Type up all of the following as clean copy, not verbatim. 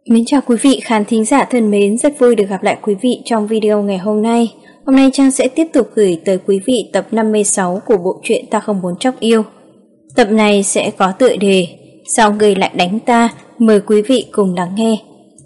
Mến chào quý vị khán thính giả thân mến, rất vui được gặp lại quý vị trong video ngày hôm nay. Hôm nay Trang sẽ tiếp tục gửi tới quý vị tập 56 của bộ truyện Ta Không Muốn Chóc Yêu. Tập này sẽ có tựa đề Sao Người Lại Đánh Ta, mời quý vị cùng lắng nghe.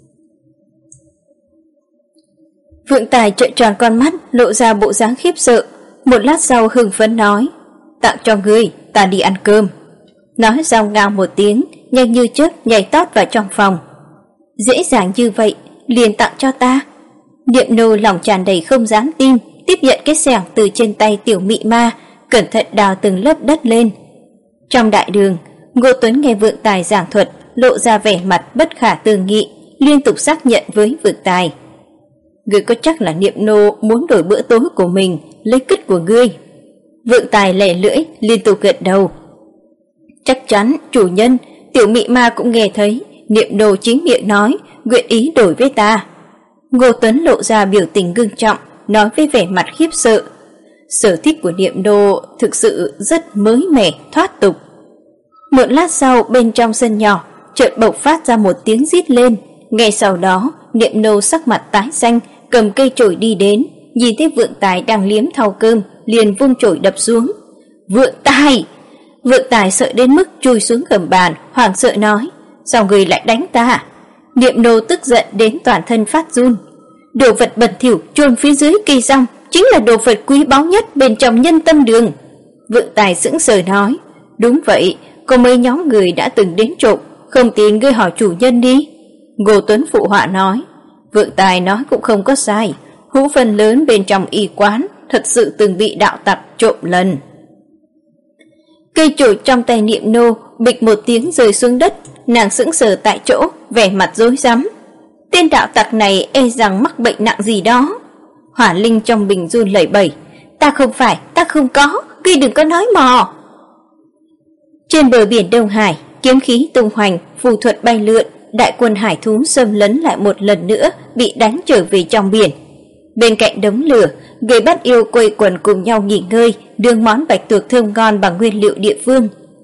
Vượng Tài trợn tròn con mắt, lộ ra bộ dáng khiếp sợ, một lát sau hưng phấn nói: "Tặng cho ngươi, ta đi ăn cơm." Nói xong ngao một tiếng, nhanh như chớp nhảy tót vào trong phòng. Dễ dàng như vậy, liền tặng cho ta. Niệm nô lòng tràn đầy không dám tin, tiếp nhận cái xẻng từ trên tay tiểu mị ma, cẩn thận đào từng lớp đất lên. Trong đại đường, Ngô Tuấn nghe Vượng Tài giảng thuật, lộ ra vẻ mặt bất khả tư nghị, liên tục xác nhận với Vượng Tài: "Ngươi có chắc là Niệm nô muốn đổi bữa tối của mình, lấy cứt của ngươi?" Vượng Tài lẻ lưỡi, liên tục gật đầu. "Chắc chắn, chủ nhân." Tiểu mị ma cũng nghe thấy, Niệm nô chính miệng nói, nguyện ý đổi với ta. Ngô Tuấn lộ ra biểu tình ngưng trọng, nói với vẻ mặt khiếp sợ: "Sở thích của Niệm nô thực sự rất mới mẻ, thoát tục." Một lát sau, bên trong sân nhỏ, chợt bộc phát ra một tiếng rít lên. Ngay sau đó, Niệm nô sắc mặt tái xanh, cầm cây chổi đi đến, nhìn thấy Vượng Tài đang liếm thau cơm, liền vung chổi đập xuống. "Vượng Tài!" Vượng Tài sợ đến mức chui xuống gầm bàn, hoảng sợ nói: "Sao người lại đánh ta?" Niệm nô tức giận đến toàn thân phát run. Đồ vật bẩn thỉu chôn phía dưới cây rong chính là đồ vật quý báu nhất bên trong Nhân Tâm Đường. Vượng Tài sững sờ nói: "Đúng vậy, có mấy nhóm người đã từng đến trộm, không tin ngươi hỏi chủ nhân đi." Ngô Tuấn phụ họa nói: "Vượng Tài nói cũng không có sai, hũ phần lớn bên trong y quán thật sự từng bị đạo tặc trộm lần." Cây chổi trong tay Niệm nô bịch một tiếng rơi xuống đất, nàng sững sờ tại chỗ, vẻ mặt rối rắm. Tên đạo tặc này e rằng mắc bệnh nặng gì đó. Hỏa linh trong bình run lẩy bẩy: "Ta không phải, ta không có, ngươi đừng có nói mò." Trên bờ biển Đông Hải, kiếm khí tung hoành, phù thuật bay lượn, đại quân hải thú xâm lấn lại một lần nữa bị đánh trở về trong biển. Bên cạnh đống lửa, người bắt yêu quây quần cùng nhau nghỉ ngơi, nướng món bạch tuộc thơm ngon bằng nguyên liệu địa phương.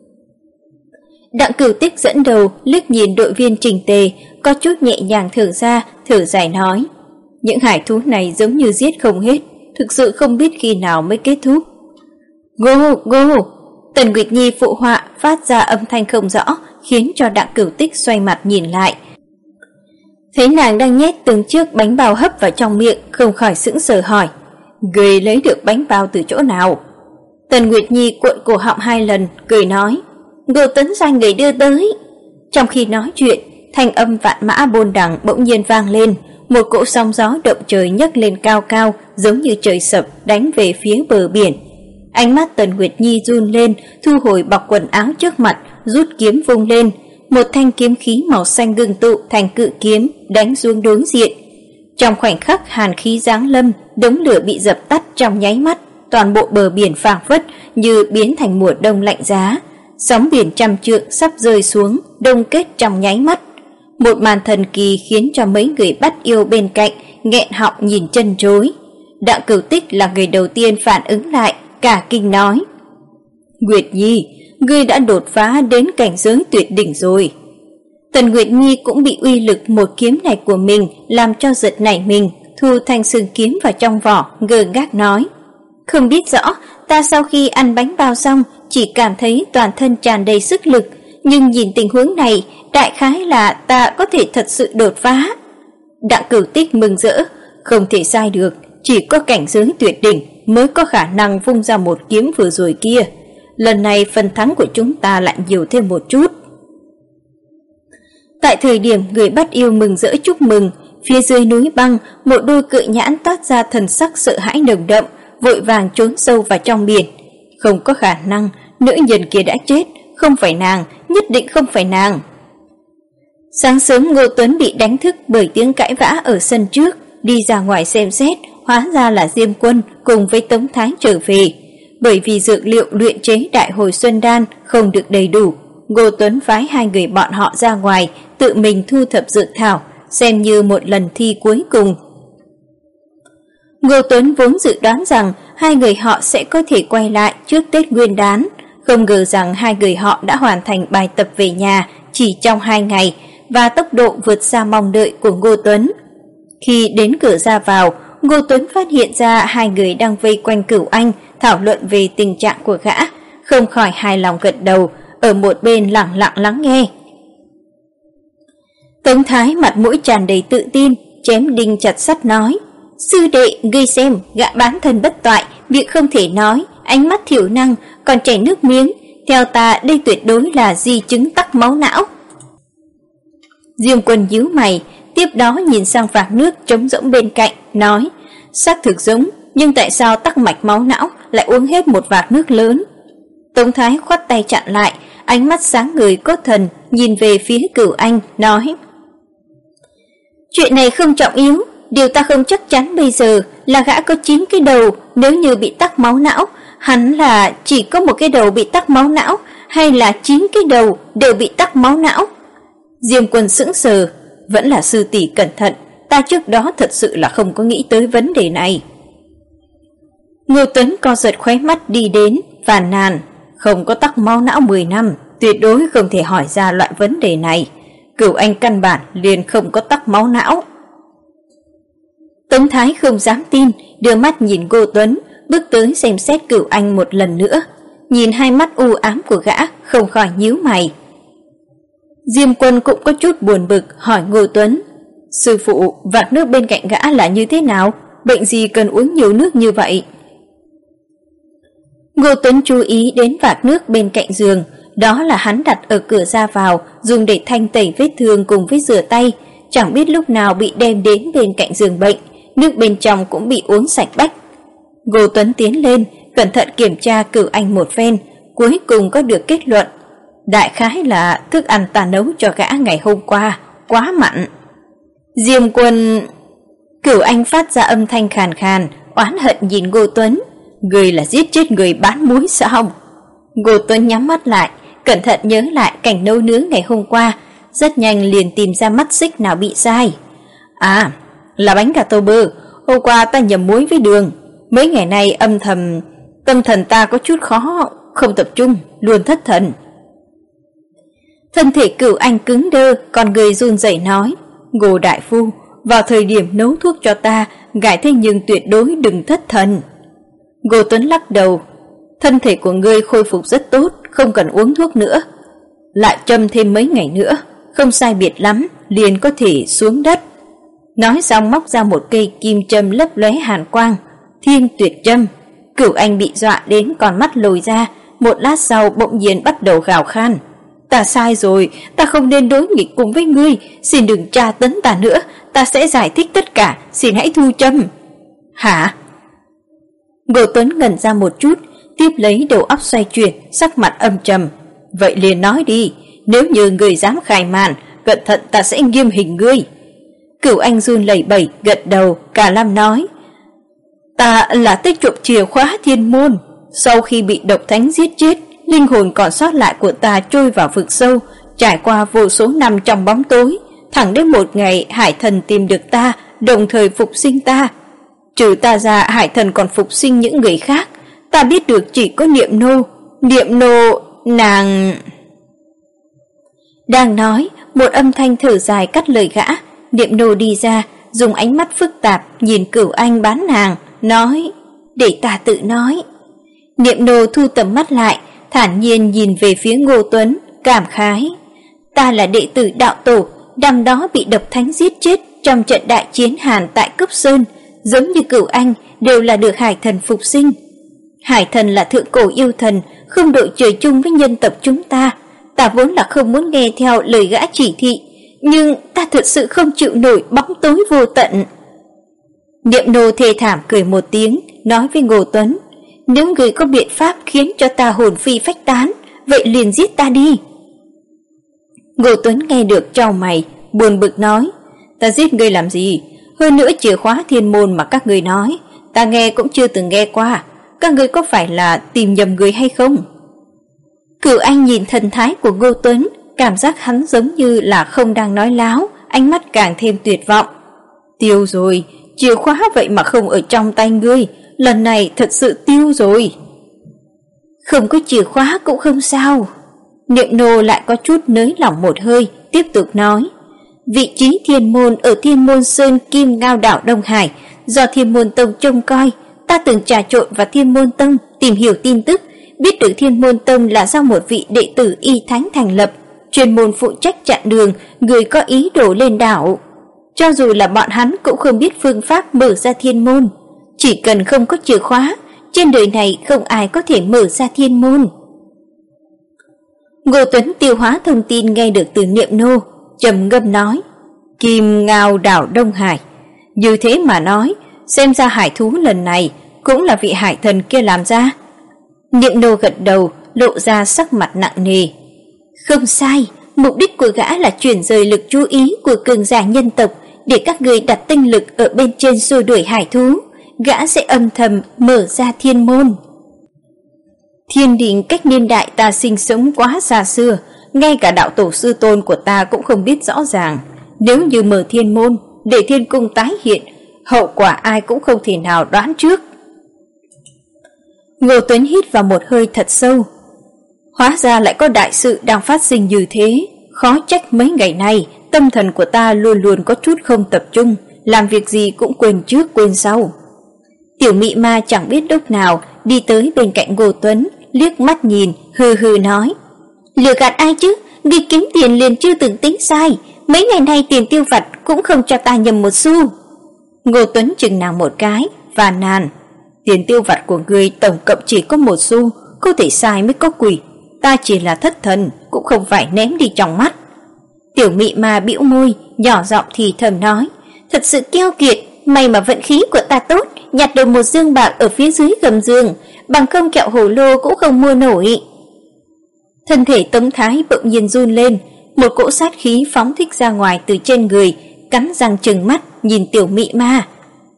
Đặng Cửu Tích dẫn đầu, liếc nhìn đội viên chỉnh tề, có chút nhẹ nhàng thở ra, thở dài nói: "Những hải thú này giống như giết không hết, thực sự không biết khi nào mới kết thúc." "Ngô, Ngô!" Tần Nguyệt Nhi phụ họa phát ra âm thanh không rõ, khiến cho Đặng Cửu Tích xoay mặt nhìn lại. Thấy nàng đang nhét từng chiếc bánh bao hấp vào trong miệng, không khỏi sững sờ hỏi: "Ngươi lấy được bánh bao từ chỗ nào?" Tần Nguyệt Nhi cuộn cổ họng hai lần, cười nói: "Ngô Tuấn sai người đưa tới." Trong khi nói chuyện, thanh âm vạn mã bôn đằng bỗng nhiên vang lên, một cỗ sóng gió động trời nhấc lên cao cao, giống như trời sập đánh về phía bờ biển. Ánh mắt Tần Nguyệt Nhi run lên, thu hồi bọc quần áo trước mặt, rút kiếm vung lên, một thanh kiếm khí màu xanh ngưng tụ thành cự kiếm đánh xuống đối diện. Trong khoảnh khắc hàn khí giáng lâm, đống lửa bị dập tắt trong nháy mắt, toàn bộ bờ biển phảng phất như biến thành mùa đông lạnh giá. Sóng biển trăm trượng sắp rơi xuống, đông kết trong nháy mắt. Một màn thần kỳ khiến cho mấy người bắt yêu bên cạnh nghẹn họng nhìn chân chối. Đặng Cửu Tích là người đầu tiên phản ứng lại, cả kinh nói: "Nguyệt Nhi, ngươi đã đột phá đến cảnh giới tuyệt đỉnh rồi." Tần Nguyệt Nhi cũng bị uy lực một kiếm này của mình làm cho giật nảy mình, thu thanh sừng kiếm vào trong vỏ, ngơ ngác nói: "Không biết rõ, ta sau khi ăn bánh bao xong chỉ cảm thấy toàn thân tràn đầy sức lực, nhưng nhìn tình huống này, đại khái là ta có thể thật sự đột phá." Đặng Cửu Tích mừng rỡ: "Không thể sai được, chỉ có cảnh giới tuyệt đỉnh mới có khả năng vung ra một kiếm vừa rồi kia. Lần này phần thắng của chúng ta lại nhiều thêm một chút." Tại thời điểm người bắt yêu mừng rỡ chúc mừng, phía dưới núi băng, một đôi cự nhãn toát ra thần sắc sợ hãi nồng đậm, vội vàng trốn sâu vào trong biển. Không có khả năng, nữ nhân kia đã chết, không phải nàng, nhất định không phải nàng. Sáng sớm Ngô Tuấn bị đánh thức bởi tiếng cãi vã ở sân trước, đi ra ngoài xem xét, hóa ra là Diêm Quân cùng với Tống Thái trở về. Bởi vì dược liệu luyện chế Đại Hồi Xuân Đan không được đầy đủ, Ngô Tuấn phái hai người bọn họ ra ngoài, tự mình thu thập dược thảo, xem như một lần thi cuối cùng. Ngô Tuấn vốn dự đoán rằng hai người họ sẽ có thể quay lại trước Tết Nguyên Đán, không ngờ rằng hai người họ đã hoàn thành bài tập về nhà chỉ trong 2 ngày, và tốc độ vượt xa mong đợi của Ngô Tuấn. Khi đến cửa ra vào, Ngô Tuấn phát hiện ra hai người đang vây quanh Cửu Anh thảo luận về tình trạng của gã, không khỏi hài lòng gật đầu, ở một bên lặng lặng lắng nghe. Tống Thái mặt mũi tràn đầy tự tin, chém đinh chặt sắt nói: "Sư đệ, ngươi xem, gã bán thân bất toại, miệng không thể nói, ánh mắt thiểu năng, còn chảy nước miếng, theo ta đây tuyệt đối là di chứng tắc máu não." Diêm Quân nhíu mày, tiếp đó nhìn sang vạc nước trống rỗng bên cạnh, nói: "Xác thực giống, nhưng tại sao tắc mạch máu não lại uống hết một vạc nước lớn?" Tống Thái khoát tay chặn lại, ánh mắt sáng người có thần, nhìn về phía Cửu Anh, nói: "Chuyện này không trọng yếu, điều ta không chắc chắn bây giờ là gã có 9 cái đầu, nếu như bị tắc máu não, hắn là chỉ có một cái đầu bị tắc máu não, hay là 9 cái đầu đều bị tắc máu não?" Diêm Quân sững sờ, vẫn là sư tỷ cẩn thận, ta trước đó thật sự là không có nghĩ tới vấn đề này. Ngô Tuấn co giật khóe mắt đi đến, phàn nàn: "Không có tắc máu não 10 năm, tuyệt đối không thể hỏi ra loại vấn đề này. Cửu Anh căn bản liền không có tắc máu não." Tống Thái không dám tin, đưa mắt nhìn Ngô Tuấn, bước tới xem xét Cửu Anh một lần nữa, nhìn hai mắt u ám của gã, không khỏi nhíu mày. Diêm Quân cũng có chút buồn bực, hỏi Ngô Tuấn: "Sư phụ, vạc nước bên cạnh gã là như thế nào? Bệnh gì cần uống nhiều nước như vậy?" Ngô Tuấn chú ý đến vạc nước bên cạnh giường, đó là hắn đặt ở cửa ra vào, dùng để thanh tẩy vết thương cùng với rửa tay, chẳng biết lúc nào bị đem đến bên cạnh giường bệnh, nước bên trong cũng bị uống sạch bách. Ngô Tuấn tiến lên, cẩn thận kiểm tra Cửu Anh một phen, cuối cùng có được kết luận. Đại khái là thức ăn ta nấu cho gã ngày hôm qua quá mặn. Diêm Quân... Cửu Anh phát ra âm thanh khàn khàn, oán hận nhìn Ngô Tuấn: "Người là giết chết người bán muối sao?" Ngô Tuấn nhắm mắt lại, cẩn thận nhớ lại cảnh nấu nướng ngày hôm qua, rất nhanh liền tìm ra mắt xích nào bị sai. "À, là bánh gà tô bơ, hôm qua ta nhầm muối với đường. Mấy ngày nay tâm thần ta có chút khó, không tập trung, luôn thất thần." Thân thể Cửu Anh cứng đơ, còn người run rẩy nói: "Ngô đại phu, vào thời điểm nấu thuốc cho ta, ngài thế nhưng tuyệt đối đừng thất thần." Ngô Tuấn lắc đầu: "Thân thể của ngươi khôi phục rất tốt, không cần uống thuốc nữa. Lại châm thêm mấy ngày nữa, không sai biệt lắm, liền có thể xuống đất." Nói xong móc ra một cây kim châm lấp lóe hàn quang, Thiên Tuyệt châm. Cửu Anh bị dọa đến con mắt lồi ra, một lát sau bỗng nhiên bắt đầu gào khan: "Ta sai rồi, ta không nên đối nghịch cùng với ngươi, xin đừng tra tấn ta nữa, ta sẽ giải thích tất cả, xin hãy thu châm." "Hả?" Ngô Tuấn ngẩn ra một chút, tiếp lấy đầu óc xoay chuyển, sắc mặt âm trầm: "Vậy liền nói đi, nếu như ngươi dám khai màn, cẩn thận ta sẽ nghiêm hình ngươi." Cửu Anh run lẩy bẩy gật đầu, cả lâm nói: "Ta là tới trộm chìa khóa thiên môn, sau khi bị độc thánh giết chết, linh hồn còn sót lại của ta trôi vào vực sâu, trải qua vô số năm trong bóng tối, thẳng đến một ngày Hải Thần tìm được ta, đồng thời phục sinh ta. Trừ ta ra, Hải Thần còn phục sinh những người khác. Ta biết được chỉ có Niệm Nô, nàng..." Đang nói, một âm thanh thở dài cắt lời gã. Niệm Nô đi ra, dùng ánh mắt phức tạp nhìn Cửu Anh bán nàng, nói: "Để ta tự nói." Niệm Nô thu tầm mắt lại, thản nhiên nhìn về phía Ngô Tuấn, cảm khái: "Ta là đệ tử đạo tổ, năm đó bị độc thánh giết chết trong trận đại chiến Hàn tại Cốc Sơn, giống như Cửu Anh đều là được Hải Thần phục sinh. Hải Thần là thượng cổ yêu thần, không đội trời chung với nhân tộc chúng ta. Ta vốn là không muốn nghe theo lời gã chỉ thị, nhưng ta thật sự không chịu nổi bóng tối vô tận." Niệm Nô thê thảm cười một tiếng, nói với Ngô Tuấn: "Nếu người có biện pháp khiến cho ta hồn phi phách tán, vậy liền giết ta đi." Ngô Tuấn nghe được chau mày, buồn bực nói: "Ta giết ngươi làm gì? Hơn nữa chìa khóa thiên môn mà các ngươi nói, ta nghe cũng chưa từng nghe qua, các ngươi có phải là tìm nhầm người hay không?" Cửu Anh nhìn thần thái của Ngô Tuấn, cảm giác hắn giống như là không đang nói láo, ánh mắt càng thêm tuyệt vọng. "Tiêu rồi, chìa khóa vậy mà không ở trong tay ngươi, lần này thật sự tiêu rồi." "Không có chìa khóa cũng không sao." Niệm Nô lại có chút nới lỏng một hơi, tiếp tục nói: Vị trí Thiên môn ở Thiên môn Sơn Kim Ngao đảo Đông Hải do Thiên môn tông trông coi. Ta từng trà trộn vào Thiên môn tông tìm hiểu tin tức, biết được Thiên môn tông là do một vị đệ tử y thánh thành lập, chuyên môn phụ trách chặn đường người có ý đồ lên đảo. Cho dù là bọn hắn cũng không biết phương pháp mở ra thiên môn, chỉ cần không có chìa khóa, trên đời này không ai có thể mở ra thiên môn. Ngô Tuấn tiêu hóa thông tin nghe được từ Niệm Nô, trầm ngâm nói: Kim Ngao đảo Đông Hải. Như thế mà nói, xem ra hải thú lần này cũng là vị hải thần kia làm ra. Niệm Nô gật đầu, lộ ra sắc mặt nặng nề. Không sai, mục đích của gã là chuyển rời lực chú ý của cường giả nhân tộc để các người đặt tinh lực ở bên trên xua đuổi hải thú. Gã sẽ âm thầm mở ra thiên môn. Thiên đình cách niên đại ta sinh sống quá xa xưa, ngay cả đạo tổ sư tôn của ta cũng không biết rõ ràng. Nếu như mở thiên môn để thiên cung tái hiện, hậu quả ai cũng không thể nào đoán trước. Ngô Tuấn hít vào một hơi thật sâu. Hóa ra lại có đại sự đang phát sinh như thế, khó trách mấy ngày nay tâm thần của ta luôn luôn có chút không tập trung, làm việc gì cũng quên trước quên sau. Tiểu Mị Ma chẳng biết lúc nào đi tới bên cạnh Ngô Tuấn, liếc mắt nhìn, hừ hừ nói: Lừa gạt ai chứ, đi kiếm tiền liền chưa từng tính sai, mấy ngày nay tiền tiêu vặt cũng không cho ta nhầm một xu. Ngô Tuấn chừng nàng một cái, và nàn: Tiền tiêu vặt của người tổng cộng chỉ có một xu, có thể sai mới có quỷ, ta chỉ là thất thần, cũng không phải ném đi trong mắt. Tiểu Mị Ma bĩu môi, nhỏ giọng thì thầm nói: Thật sự keo kiệt, may mà vận khí của ta tốt, nhặt được một dương bạc ở phía dưới gầm giường, bằng không kẹo hồ lô cũng không mua nổi. Thân thể Tống Thái bỗng nhiên run lên, một cỗ sát khí phóng thích ra ngoài từ trên người, cắn răng trừng mắt nhìn Tiểu Mị Ma.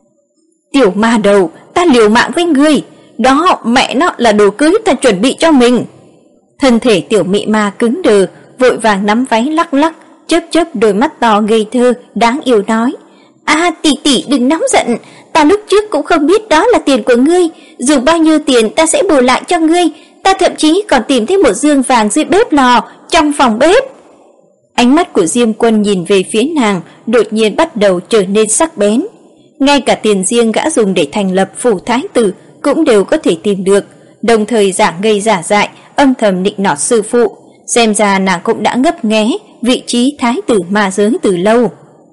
Tiểu ma đầu, ta liều mạng với ngươi, đó mẹ nó là đồ cưới ta chuẩn bị cho mình. Thân thể Tiểu Mị Ma cứng đờ, vội vàng nắm váy lắc lắc, chớp chớp đôi mắt to ngây thơ đáng yêu nói: tỷ tỷ đừng nóng giận, ta lúc trước cũng không biết đó là tiền của ngươi, dù bao nhiêu tiền ta sẽ bù lại cho ngươi, ta thậm chí còn tìm thấy một dương vàng dưới bếp lò trong phòng bếp. Ánh mắt của Diêm Quân nhìn về phía nàng đột nhiên bắt đầu trở nên sắc bén. Ngay cả tiền riêng gã dùng để thành lập phủ thái tử cũng đều có thể tìm được, đồng thời giả ngây giả dại, âm thầm nịnh nọt sư phụ. Xem ra nàng cũng đã ngấp nghé vị trí thái tử ma giới từ lâu.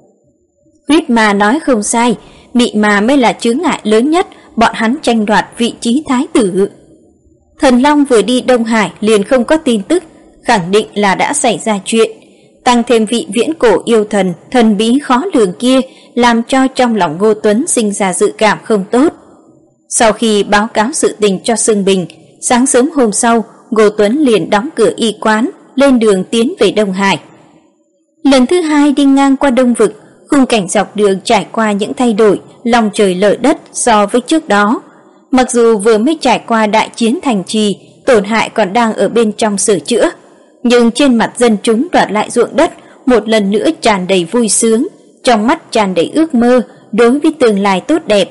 Huyết Ma nói không sai, Mị Ma mới là chướng ngại lớn nhất, bọn hắn tranh đoạt vị trí thái tử. Thần Long vừa đi Đông Hải liền không có tin tức, khẳng định là đã xảy ra chuyện. Tăng thêm vị viễn cổ yêu thần, thần bí khó lường kia, làm cho trong lòng Ngô Tuấn sinh ra dự cảm không tốt. Sau khi báo cáo sự tình cho Sương Bình, sáng sớm hôm sau, Ngô Tuấn liền đóng cửa y quán, lên đường tiến về Đông Hải. Lần thứ hai đi ngang qua Đông Vực, khung cảnh dọc đường trải qua những thay đổi lòng trời lở đất so với trước đó. Mặc dù vừa mới trải qua đại chiến thành trì, tổn hại còn đang ở bên trong sửa chữa, nhưng trên mặt dân chúng đoạt lại ruộng đất một lần nữa tràn đầy vui sướng, trong mắt tràn đầy ước mơ đối với tương lai tốt đẹp.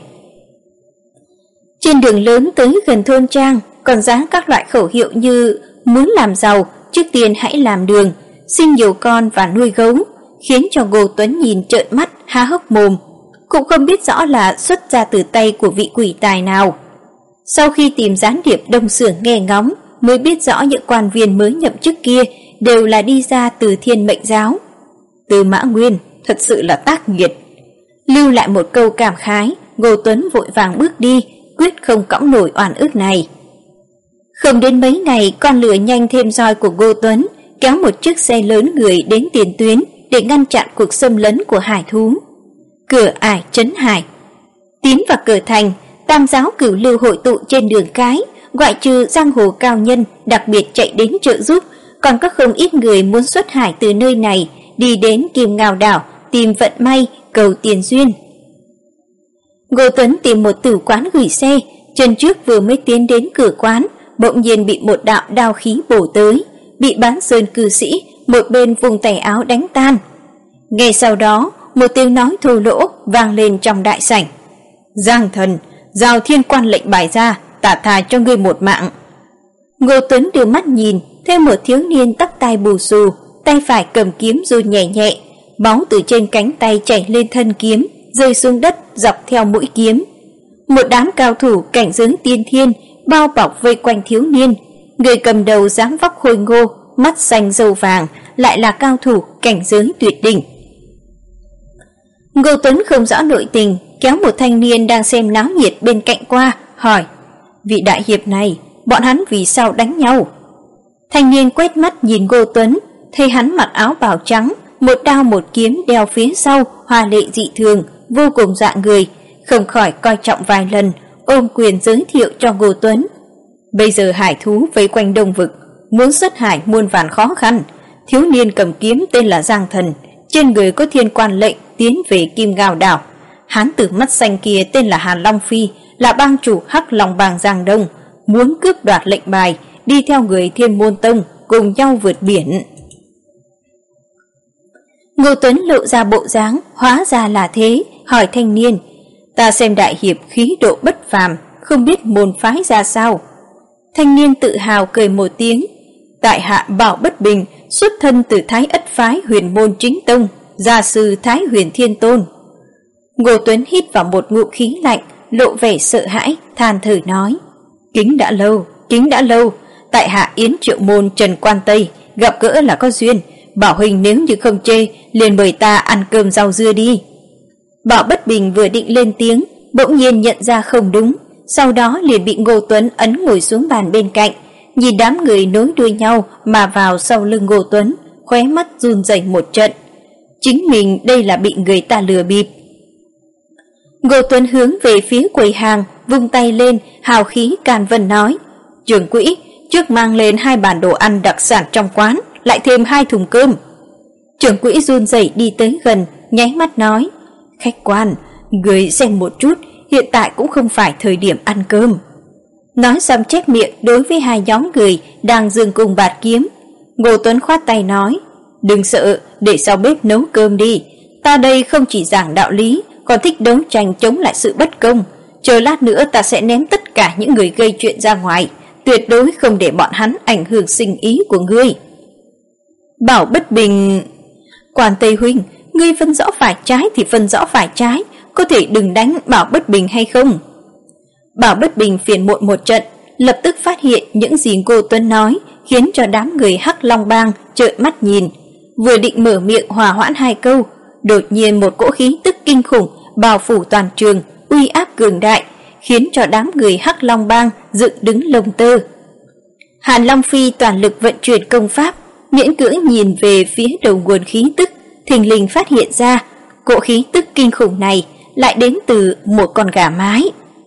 Trên đường lớn tới gần thôn trang còn dán các loại khẩu hiệu như muốn làm giàu, trước tiên hãy làm đường, sinh nhiều con và nuôi gấu, khiến cho Ngô Tuấn nhìn trợn mắt há hốc mồm, cũng không biết rõ là xuất ra từ tay của vị quỷ tài nào. Sau khi tìm gián điệp đông xưởng nghe ngóng, mới biết rõ những quan viên mới nhậm chức kia đều là đi ra từ Thiên Mệnh giáo. Từ Mã Nguyên thật sự là tác nghiệt. Lưu lại một câu cảm khái, Ngô Tuấn vội vàng bước đi, quyết không cõng nổi oan ức này. Không đến mấy ngày, con lửa nhanh thêm roi của Ngô Tuấn kéo một chiếc xe lớn người đến tiền tuyến để ngăn chặn cuộc xâm lấn của hải thú. Cửa ải trấn hải. Tiến vào cửa thành, Tam giáo Cửu Lưu hội tụ trên đường cái, ngoại trừ giang hồ cao nhân đặc biệt chạy đến trợ giúp, còn có không ít người muốn xuất hải từ nơi này đi đến Kim Ngao đảo tìm vận may, cầu tiền duyên. Ngô Tuấn tìm một tử quán gửi xe, chân trước vừa mới tiến đến cửa quán, bỗng nhiên bị một đạo đao khí bổ tới, bị bán sơn cư sĩ một bên vùng tay áo đánh tan. Ngay sau đó, một tiếng nói thô lỗ vang lên trong đại sảnh. Giang thần, giao thiên quan lệnh bài ra, ta tha cho ngươi một mạng. Ngô Tuấn đưa mắt nhìn, theo một thiếu niên tóc tai bù xù, tay phải cầm kiếm run nhẹ nhẹ, máu từ trên cánh tay chảy lên thân kiếm, rơi xuống đất dọc theo mũi kiếm. Một đám cao thủ cảnh giới tiên thiên bao bọc vây quanh thiếu niên, người cầm đầu dáng vóc khôi ngô, mắt xanh râu vàng, lại là cao thủ cảnh giới tuyệt đỉnh. Ngô Tuấn không rõ nội tình, kéo một thanh niên đang xem náo nhiệt bên cạnh qua, hỏi: "Vị đại hiệp này, bọn hắn vì sao đánh nhau?" Thanh niên quét mắt nhìn Ngô Tuấn, thấy hắn mặc áo bào trắng, một đao một kiếm đeo phía sau, hoa lệ dị thường, vô cùng dọa người, không khỏi coi trọng vài lần, ôm quyền giới thiệu cho Ngô Tuấn. Bây giờ hải thú vây quanh Đông Vực, muốn xuất hải muôn vàn khó khăn. Thiếu niên cầm kiếm tên là Giang Thần, trên người có thiên quan lệnh tiến về Kim Ngao đảo. Hán tử mắt xanh kia tên là Hàn Long Phi, là bang chủ Hắc Long bang Giang Đông, muốn cướp đoạt lệnh bài, đi theo người Thiên Môn Tông cùng nhau vượt biển. Ngô Tuấn lộ ra bộ dáng hóa ra là thế, hỏi thanh niên: "Ta xem đại hiệp khí độ bất phàm, không biết môn phái ra sao?" Thanh niên tự hào cười một tiếng: "Tại hạ Bảo Bất Bình, xuất thân từ Thái Ất phái Huyền Môn Chính Tông, gia sư Thái Huyền Thiên Tôn." Ngô Tuấn hít vào một ngụm khí lạnh, lộ vẻ sợ hãi, than thở nói: kính đã lâu, tại hạ Yến Triệu Môn Trần Quan Tây, gặp gỡ là có duyên, Bảo huynh nếu như không chê, liền mời ta ăn cơm rau dưa đi." Bảo Bất Bình vừa định lên tiếng, bỗng nhiên nhận ra không đúng, sau đó liền bị Ngô Tuấn ấn ngồi xuống bàn bên cạnh, nhìn đám người nối đuôi nhau mà vào sau lưng Ngô Tuấn, khóe mắt run rẩy một trận. Chính mình đây là bị người ta lừa bịp. Ngô Tuấn hướng về phía quầy hàng, vung tay lên, hào khí can vân nói: "Trưởng quỹ, trước mang lên 2 bàn đồ ăn đặc sản trong quán, lại thêm 2 thùng cơm." Trưởng quỹ run rẩy đi tới gần, nháy mắt nói: "Khách quan, người xem một chút, hiện tại cũng không phải thời điểm ăn cơm." Nói xong chép miệng đối với 2 nhóm người đang dừng cùng bạt kiếm. Ngô Tuấn khoát tay nói: "Đừng sợ, để sau bếp nấu cơm đi. Ta đây không chỉ giảng đạo lý, còn thích đấu tranh chống lại sự bất công. Chờ lát nữa ta sẽ ném tất cả những người gây chuyện ra ngoài, tuyệt đối không để bọn hắn ảnh hưởng sinh ý của ngươi." Bảo Bất Bình: "Quan Tây huynh, ngươi phân rõ phải trái thì phân rõ phải trái, có thể đừng đánh Bảo Bất Bình hay không?" Bảo Bất Bình phiền muộn một trận, lập tức phát hiện những gì cô Tuấn nói khiến cho đám người Hắc Long bang trợn mắt nhìn. Vừa định mở miệng hòa hoãn 2 câu, đột nhiên một cỗ khí tức kinh khủng bao phủ toàn trường, uy áp cường đại, khiến cho đám người Hắc Long bang dựng đứng lông tơ. Hàn Long Phi toàn lực vận chuyển công pháp, miễn cưỡng nhìn về phía đầu nguồn khí tức, thình lình phát hiện ra cỗ khí tức kinh khủng này lại đến từ một con gà mái.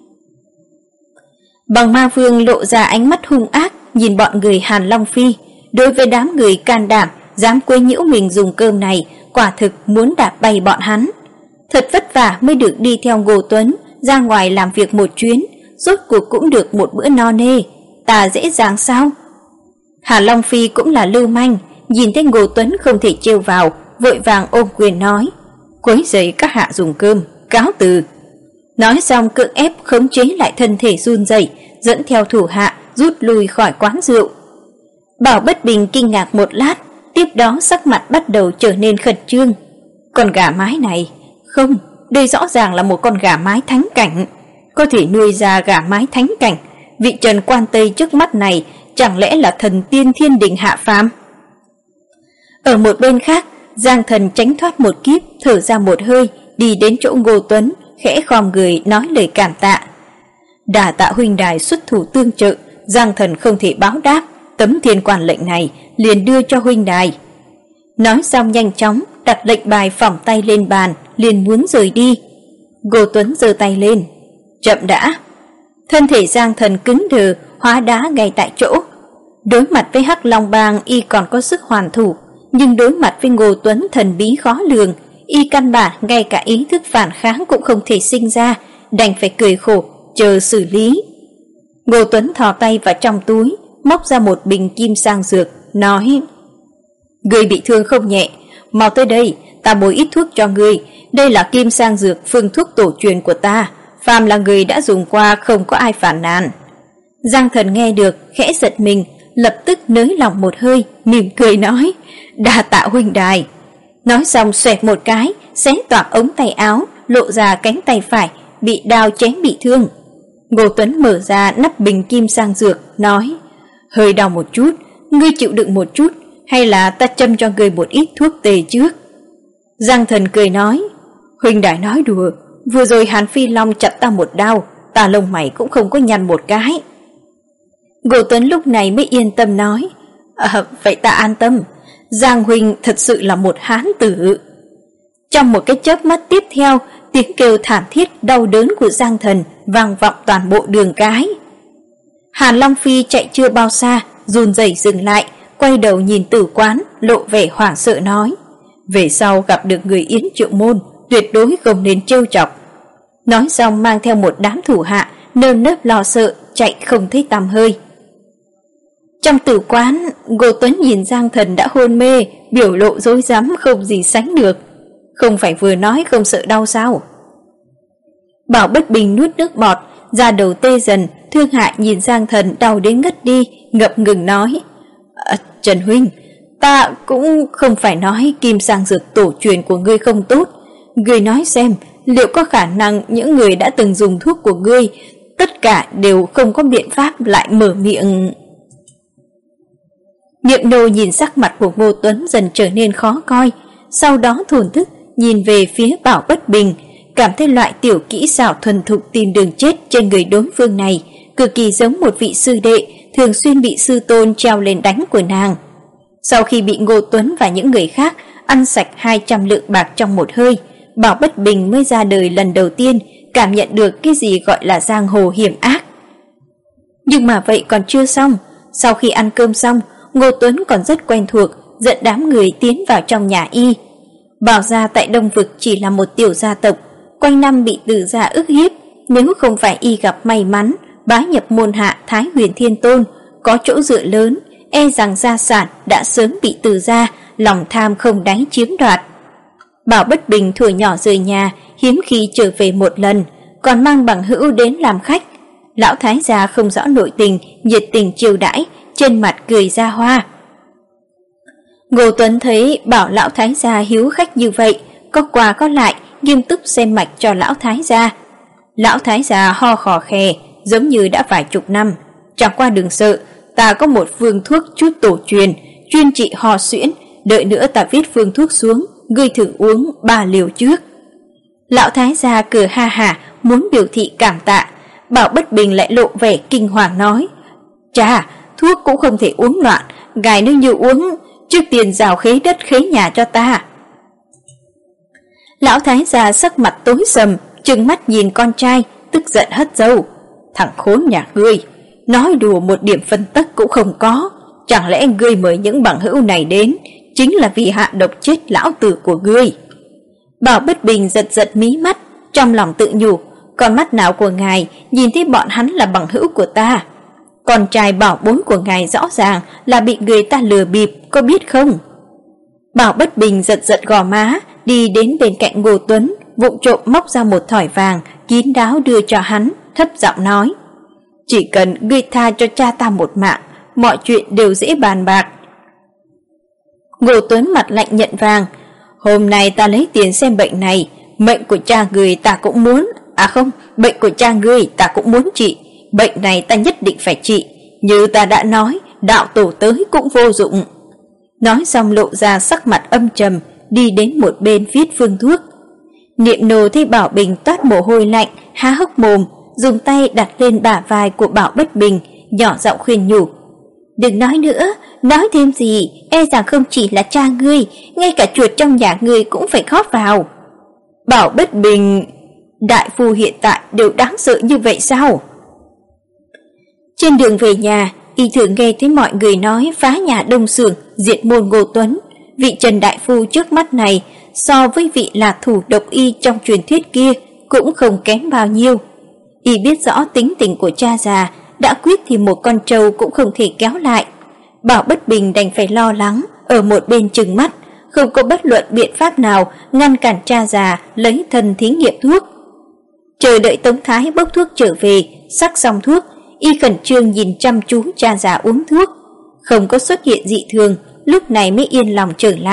Bằng Ma Vương lộ ra ánh mắt hung ác nhìn bọn người Hàn Long Phi, đối với đám người can đảm dám quấy nhiễu mình dùng cơm này, quả thực muốn đạp bay bọn hắn. Thật vất vả mới được đi theo Ngô Tuấn ra ngoài làm việc một chuyến, rốt cuộc cũng được một bữa no nê, ta dễ dàng sao? Hàn Long Phi cũng là lưu manh, nhìn thấy Ngô Tuấn không thể trêu vào, vội vàng ôm quyền nói: "Quấy rầy các hạ dùng cơm, cáo từ." Nói xong cưỡng ép khống chế lại thân thể run rẩy, dẫn theo thủ hạ rút lui khỏi quán rượu. Bảo Bất Bình kinh ngạc một lát, tiếp đó sắc mặt bắt đầu trở nên khẩn trương. Con gà mái này, không, đây rõ ràng là một con gà mái thánh cảnh. Có thể nuôi ra gà mái thánh cảnh, vị Trần Quan Tây trước mắt này chẳng lẽ là thần tiên thiên đình hạ phàm? Ở một bên khác, Giang Thần tránh thoát một kiếp, thở ra một hơi, đi đến chỗ Ngô Tuấn, khẽ khom người nói lời cảm tạ. Đà tạ huynh đài xuất thủ tương trợ, Giang Thần không thể báo đáp, tấm thiên quan lệnh này liền đưa cho huynh đài. Nói xong nhanh chóng đặt lệnh bài phỏng tay lên bàn, liền muốn rời đi. Ngô Tuấn giơ tay lên: "Chậm đã." Thân thể Giang Thần cứng đờ, hóa đá ngay tại chỗ. Đối mặt với Hắc Long bang y còn có sức hoàn thủ, nhưng đối mặt với Ngô Tuấn thần bí khó lường, y căn bản ngay cả ý thức phản kháng cũng không thể sinh ra, đành phải cười khổ chờ xử lý. Ngô Tuấn thò tay vào trong túi, móc ra một bình kim sang dược, nói: "Ngươi bị thương không nhẹ, mau tới đây, ta bồi ít thuốc cho ngươi, đây là kim sang dược phương thuốc tổ truyền của ta, phàm là người đã dùng qua không có ai phản nàn." Giang Thần nghe được khẽ giật mình, lập tức nới lòng một hơi, mỉm cười nói: "Đa tạ huynh đài." Nói xong xoẹt một cái, xé toạc ống tay áo, lộ ra cánh tay phải bị đao chém bị thương. Ngô Tuấn mở ra nắp bình kim sang dược, nói: "Hơi đau một chút, ngươi chịu đựng một chút, hay là ta châm cho ngươi một ít thuốc tê trước?" Giang Thần cười nói: "Huynh đài nói đùa, vừa rồi Hàn Phi Long chặt ta một đao, ta lông mày cũng không có nhăn một cái." Ngô Tuấn lúc này mới yên tâm nói: "Vậy ta an tâm, Giang huynh thật sự là một hán tử." Trong một cái chớp mắt tiếp theo, tiếng kêu thảm thiết đau đớn của Giang Thần vang vọng toàn bộ đường cái. Hàn Long Phi chạy chưa bao xa, run rẩy dừng lại, quay đầu nhìn Tử Quán, lộ vẻ hoảng sợ nói: "Về sau gặp được người Yến Triệu Môn, tuyệt đối không nên trêu chọc." Nói xong mang theo một đám thủ hạ, nơm nớp lo sợ, chạy không thấy tăm hơi. Trong Tử Quán, Ngô Tuấn nhìn Giang Thần đã hôn mê, biểu lộ rối rắm không gì sánh được. Không phải vừa nói không sợ đau sao? Bảo Bất Bình nuốt nước bọt, da đầu tê dần, thương hại nhìn Giang Thần đau đến ngất đi, ngập ngừng nói: "Trần huynh, ta cũng không phải nói kim sang dược tổ truyền của ngươi không tốt. Ngươi nói xem, liệu có khả năng những người đã từng dùng thuốc của ngươi, tất cả đều không có biện pháp lại mở miệng?" Niệm Nô nhìn sắc mặt của Ngô Tuấn dần trở nên khó coi, sau đó thổn thức nhìn về phía Bảo Bất Bình, cảm thấy loại tiểu kỹ xảo thuần thục tìm đường chết trên người đối phương này cực kỳ giống một vị sư đệ thường xuyên bị sư tôn treo lên đánh của nàng. Sau khi bị Ngô Tuấn và những người khác ăn sạch 200 lượng bạc trong một hơi, Bảo Bất Bình mới ra đời lần đầu tiên cảm nhận được cái gì gọi là giang hồ hiểm ác. Nhưng mà vậy còn chưa xong, sau khi ăn cơm xong, Ngô Tuấn còn rất quen thuộc, dẫn đám người tiến vào trong nhà y. Bảo gia tại Đông Vực chỉ là một tiểu gia tộc, quanh năm bị Từ gia ức hiếp, nếu không phải y gặp may mắn bái nhập môn hạ Thái Huyền Thiên Tôn, có chỗ dựa lớn, e rằng gia sản đã sớm bị Từ gia lòng tham không đáy chiếm đoạt. Bảo Bất Bình thuở nhỏ rời nhà, hiếm khi trở về một lần, còn mang bằng hữu đến làm khách. Lão thái gia không rõ nội tình, nhiệt tình chiêu đãi, trên mặt cười ra hoa. Ngô Tuấn thấy Bảo lão thái gia hiếu khách như vậy, có quà có lại, nghiêm túc xem mạch cho lão thái gia. Lão thái gia ho khò khè, giống như đã vài chục năm. Chẳng qua đừng sợ, ta có một phương thuốc chút tổ truyền, chuyên trị ho suyễn, đợi nữa ta viết phương thuốc xuống, ngươi thử uống 3 liều trước. Lão thái gia cười ha hả, muốn biểu thị cảm tạ. Bảo Bất Bình lại lộ vẻ kinh hoàng nói: "Chà, thuốc cũng không thể uống loạn, ngài nếu như uống, trước tiên rào khế đất khế nhà cho ta." Lão thái gia sắc mặt tối sầm, trừng mắt nhìn con trai, tức giận hất râu: "Thằng khốn nhà ngươi, nói đùa một điểm phân tích cũng không có, chẳng lẽ ngươi mời những bằng hữu này đến chính là vì hạ độc chết lão tử của ngươi?" Bảo Bất Bình giật giật mí mắt, trong lòng tự nhủ: con mắt nào của ngài nhìn thấy bọn hắn là bằng hữu của ta? Con trai bảo bối của ngài rõ ràng là bị người ta lừa bịp, có biết không? Bảo Bất Bình giật giật gò má, đi đến bên cạnh Ngô Tuấn, vụng trộm móc ra một thỏi vàng, kín đáo đưa cho hắn, thấp giọng nói: "Chỉ cần ngươi tha cho cha ta một mạng, mọi chuyện đều dễ bàn bạc." Ngô Tuấn mặt lạnh nhận vàng: "Hôm nay ta lấy tiền xem bệnh này, mệnh của cha người ta cũng muốn, không, bệnh của cha ngươi ta cũng muốn trị, bệnh này ta nhất định phải trị, như ta đã nói, đạo tổ tới cũng vô dụng." Nói xong lộ ra sắc mặt âm trầm, đi đến một bên viết phương thuốc. Niệm Nô thấy Bảo Bình toát mồ hôi lạnh, há hốc mồm, dùng tay đặt lên bả vai của Bảo Bất Bình, nhỏ giọng khuyên nhủ: "Đừng nói nữa, nói thêm gì, e rằng không chỉ là cha ngươi, ngay cả chuột trong nhà ngươi cũng phải khóc vào." Bảo Bất Bình: "Đại phu hiện tại đều đáng sợ như vậy sao?" Trên đường về nhà, y thường nghe thấy mọi người nói phá nhà Đông Xưởng, diệt môn Ngô Tuấn. Vị Trần đại phu trước mắt này so với vị là thủ độc y trong truyền thuyết kia cũng không kém bao nhiêu. Y biết rõ tính tình của cha già, đã quyết thì một con trâu cũng không thể kéo lại. Bảo Bất Bình đành phải lo lắng, ở một bên trừng mắt, không có bất luận biện pháp nào ngăn cản cha già lấy thân thí nghiệm thuốc. Chờ đợi Tống Thái bốc thuốc trở về, sắc xong thuốc, y khẩn trương nhìn chăm chú cha già uống thuốc, không có xuất hiện dị thường, lúc này mới yên lòng trở lại,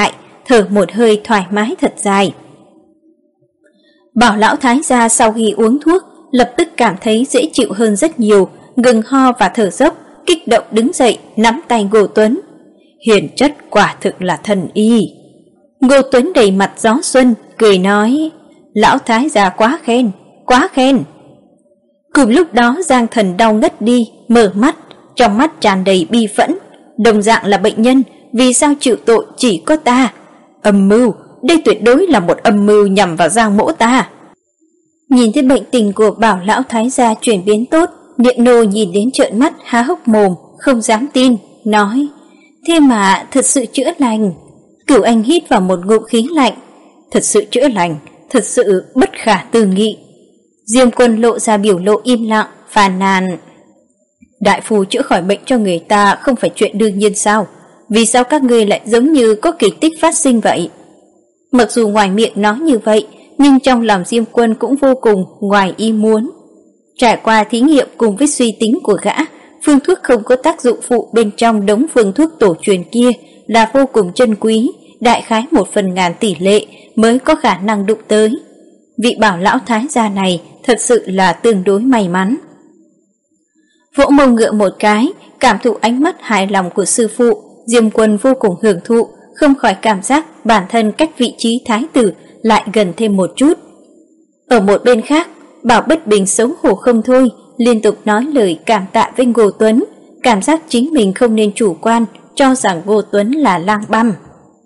thở một hơi thoải mái thật dài. Bảo lão thái gia sau khi uống thuốc, lập tức cảm thấy dễ chịu hơn rất nhiều, ngừng ho và thở dốc, kích động đứng dậy, nắm tay Ngô Tuấn. Hiền chất quả thực là thần y. Ngô Tuấn đầy mặt gió xuân, cười nói, lão thái gia quá khen, quá khen. Cùng lúc đó Giang Thần đau ngất đi, mở mắt, trong mắt tràn đầy bi phẫn. Đồng dạng là bệnh nhân, vì sao chịu tội chỉ có ta? Âm mưu, đây tuyệt đối là một âm mưu nhằm vào Giang mỗ ta. Nhìn thấy bệnh tình của Bảo lão thái gia chuyển biến tốt, Niệm Nô nhìn đến trợn mắt há hốc mồm, không dám tin, nói, thế mà thật sự chữa lành. Cửu Anh hít vào một ngụm khí lạnh, thật sự chữa lành, thật sự bất khả tư nghị. Diêm Quân lộ ra biểu lộ im lặng, phàn nàn. Đại phu chữa khỏi bệnh cho người ta không phải chuyện đương nhiên sao? Vì sao các ngươi lại giống như có kỳ tích phát sinh vậy? Mặc dù ngoài miệng nói như vậy, nhưng trong lòng Diêm Quân cũng vô cùng ngoài ý muốn. Trải qua thí nghiệm cùng với suy tính của gã, phương thuốc không có tác dụng phụ bên trong đống phương thuốc tổ truyền kia là vô cùng chân quý, đại khái 1/1000 tỷ lệ mới có khả năng đụng tới. Vị Bảo lão thái gia này thật sự là tương đối may mắn. Vỗ mông ngựa một cái, cảm thụ ánh mắt hài lòng của sư phụ, Diêm Quân vô cùng hưởng thụ, không khỏi cảm giác bản thân cách vị trí thái tử lại gần thêm một chút. Ở một bên khác, Bảo Bất Bình xấu hổ không thôi, liên tục nói lời cảm tạ với Ngô Tuấn, cảm giác chính mình không nên chủ quan, cho rằng Ngô Tuấn là lang băm.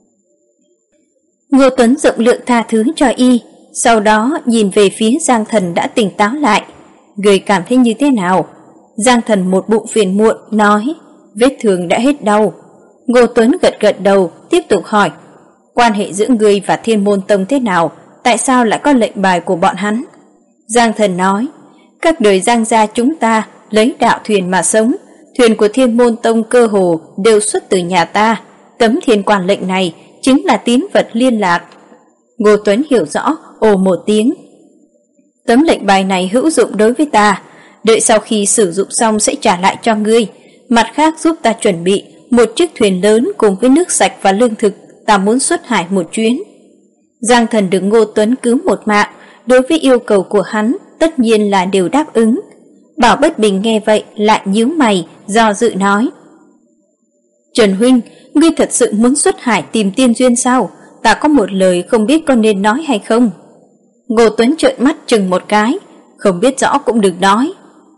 Ngô Tuấn rộng lượng tha thứ cho y, sau đó nhìn về phía Giang Thần đã tỉnh táo lại. Người cảm thấy như thế nào? Giang Thần một bụng phiền muộn, nói, vết thương đã hết đau. Ngô Tuấn gật gật đầu, tiếp tục hỏi, quan hệ giữa ngươi và Thiên Môn Tông thế nào? Tại sao lại có lệnh bài của bọn hắn? Giang Thần nói, các đời Giang gia chúng ta lấy đạo thuyền mà sống, thuyền của Thiên Môn Tông cơ hồ đều xuất từ nhà ta. Tấm thiên quan lệnh này chính là tín vật liên lạc. Ngô Tuấn hiểu rõ, ồ một tiếng. Tấm lệnh bài này hữu dụng đối với ta, đợi sau khi sử dụng xong sẽ trả lại cho ngươi. Mặt khác giúp ta chuẩn bị một chiếc thuyền lớn cùng với nước sạch và lương thực, ta muốn xuất hải một chuyến. Giang Thần được Ngô Tuấn cứu một mạng, đối với yêu cầu của hắn tất nhiên là đều đáp ứng. Bảo Bất Bình nghe vậy lại nhíu mày, do dự nói, Trần huynh, ngươi thật sự muốn xuất hải tìm tiên duyên sao? Ta có một lời không biết có nên nói hay không? Ngô Tuấn trợn mắt chừng một cái, không biết rõ cũng đừng nói.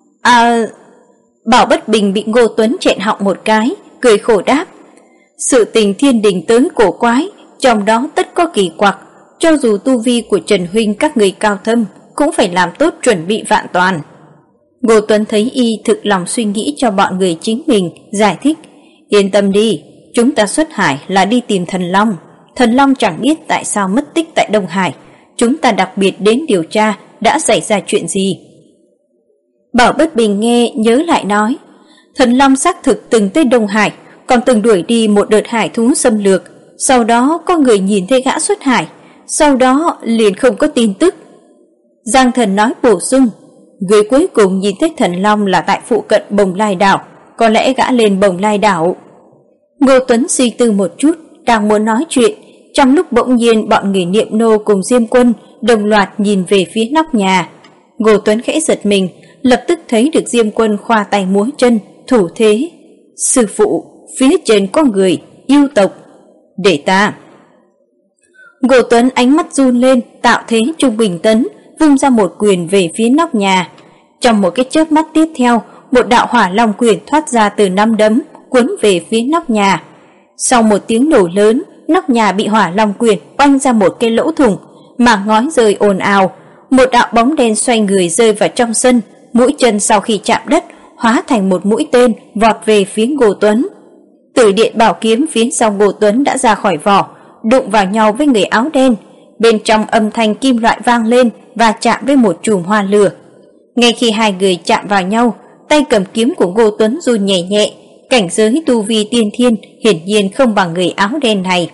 Bảo Bất Bình bị Ngô Tuấn chẹn họng một cái, cười khổ đáp, sự tình thiên đình tới cổ quái, trong đó tất có kỳ quặc, cho dù tu vi của Trần huynh các người cao thâm, cũng phải làm tốt chuẩn bị vạn toàn. Ngô Tuấn thấy y thực lòng suy nghĩ cho bọn người chính mình, giải thích, yên tâm đi, chúng ta xuất hải là đi tìm Thần Long. Thần Long chẳng biết tại sao mất tích tại Đông Hải, chúng ta đặc biệt đến điều tra đã xảy ra chuyện gì. Bảo Bất Bình nghe nhớ lại nói, Thần Long xác thực từng tới Đông Hải, còn từng đuổi đi một đợt hải thú xâm lược, sau đó có người nhìn thấy gã xuất hải, sau đó liền không có tin tức. Giang Thần nói bổ sung, người cuối cùng nhìn thấy Thần Long là tại phụ cận Bồng Lai đảo, có lẽ gã lên Bồng Lai đảo. Ngô Tuấn suy tư một chút, đang muốn nói chuyện, trong lúc bỗng nhiên bọn người Niệm Nô cùng Diêm Quân đồng loạt nhìn về phía nóc nhà. Ngô Tuấn khẽ giật mình, lập tức thấy được Diêm Quân khoa tay múa chân, thủ thế. Sư phụ, phía trên có người, yêu tộc. Để ta. Ngô Tuấn ánh mắt run lên, tạo thế trung bình tấn, vung ra một quyền về phía nóc nhà. Trong một cái chớp mắt tiếp theo, một đạo hỏa long quyền thoát ra từ nắm đấm, cuốn về phía nóc nhà. Sau một tiếng nổ lớn, nóc nhà bị hỏa long quyền oanh ra một cái lỗ thủng, mảng ngói rơi ồn ào. Một đạo bóng đen xoay người rơi vào trong sân, mũi chân sau khi chạm đất hóa thành một mũi tên vọt về phía Ngô Tuấn. Tử điện bảo kiếm phía sau Ngô Tuấn đã ra khỏi vỏ, đụng vào nhau với người áo đen. Bên trong âm thanh kim loại vang lên và chạm với một chùm hoa lửa. Ngay khi hai người chạm vào nhau, tay cầm kiếm của Ngô Tuấn run nhẹ nhẹ, cảnh giới tu vi tiên thiên hiển nhiên không bằng người áo đen này.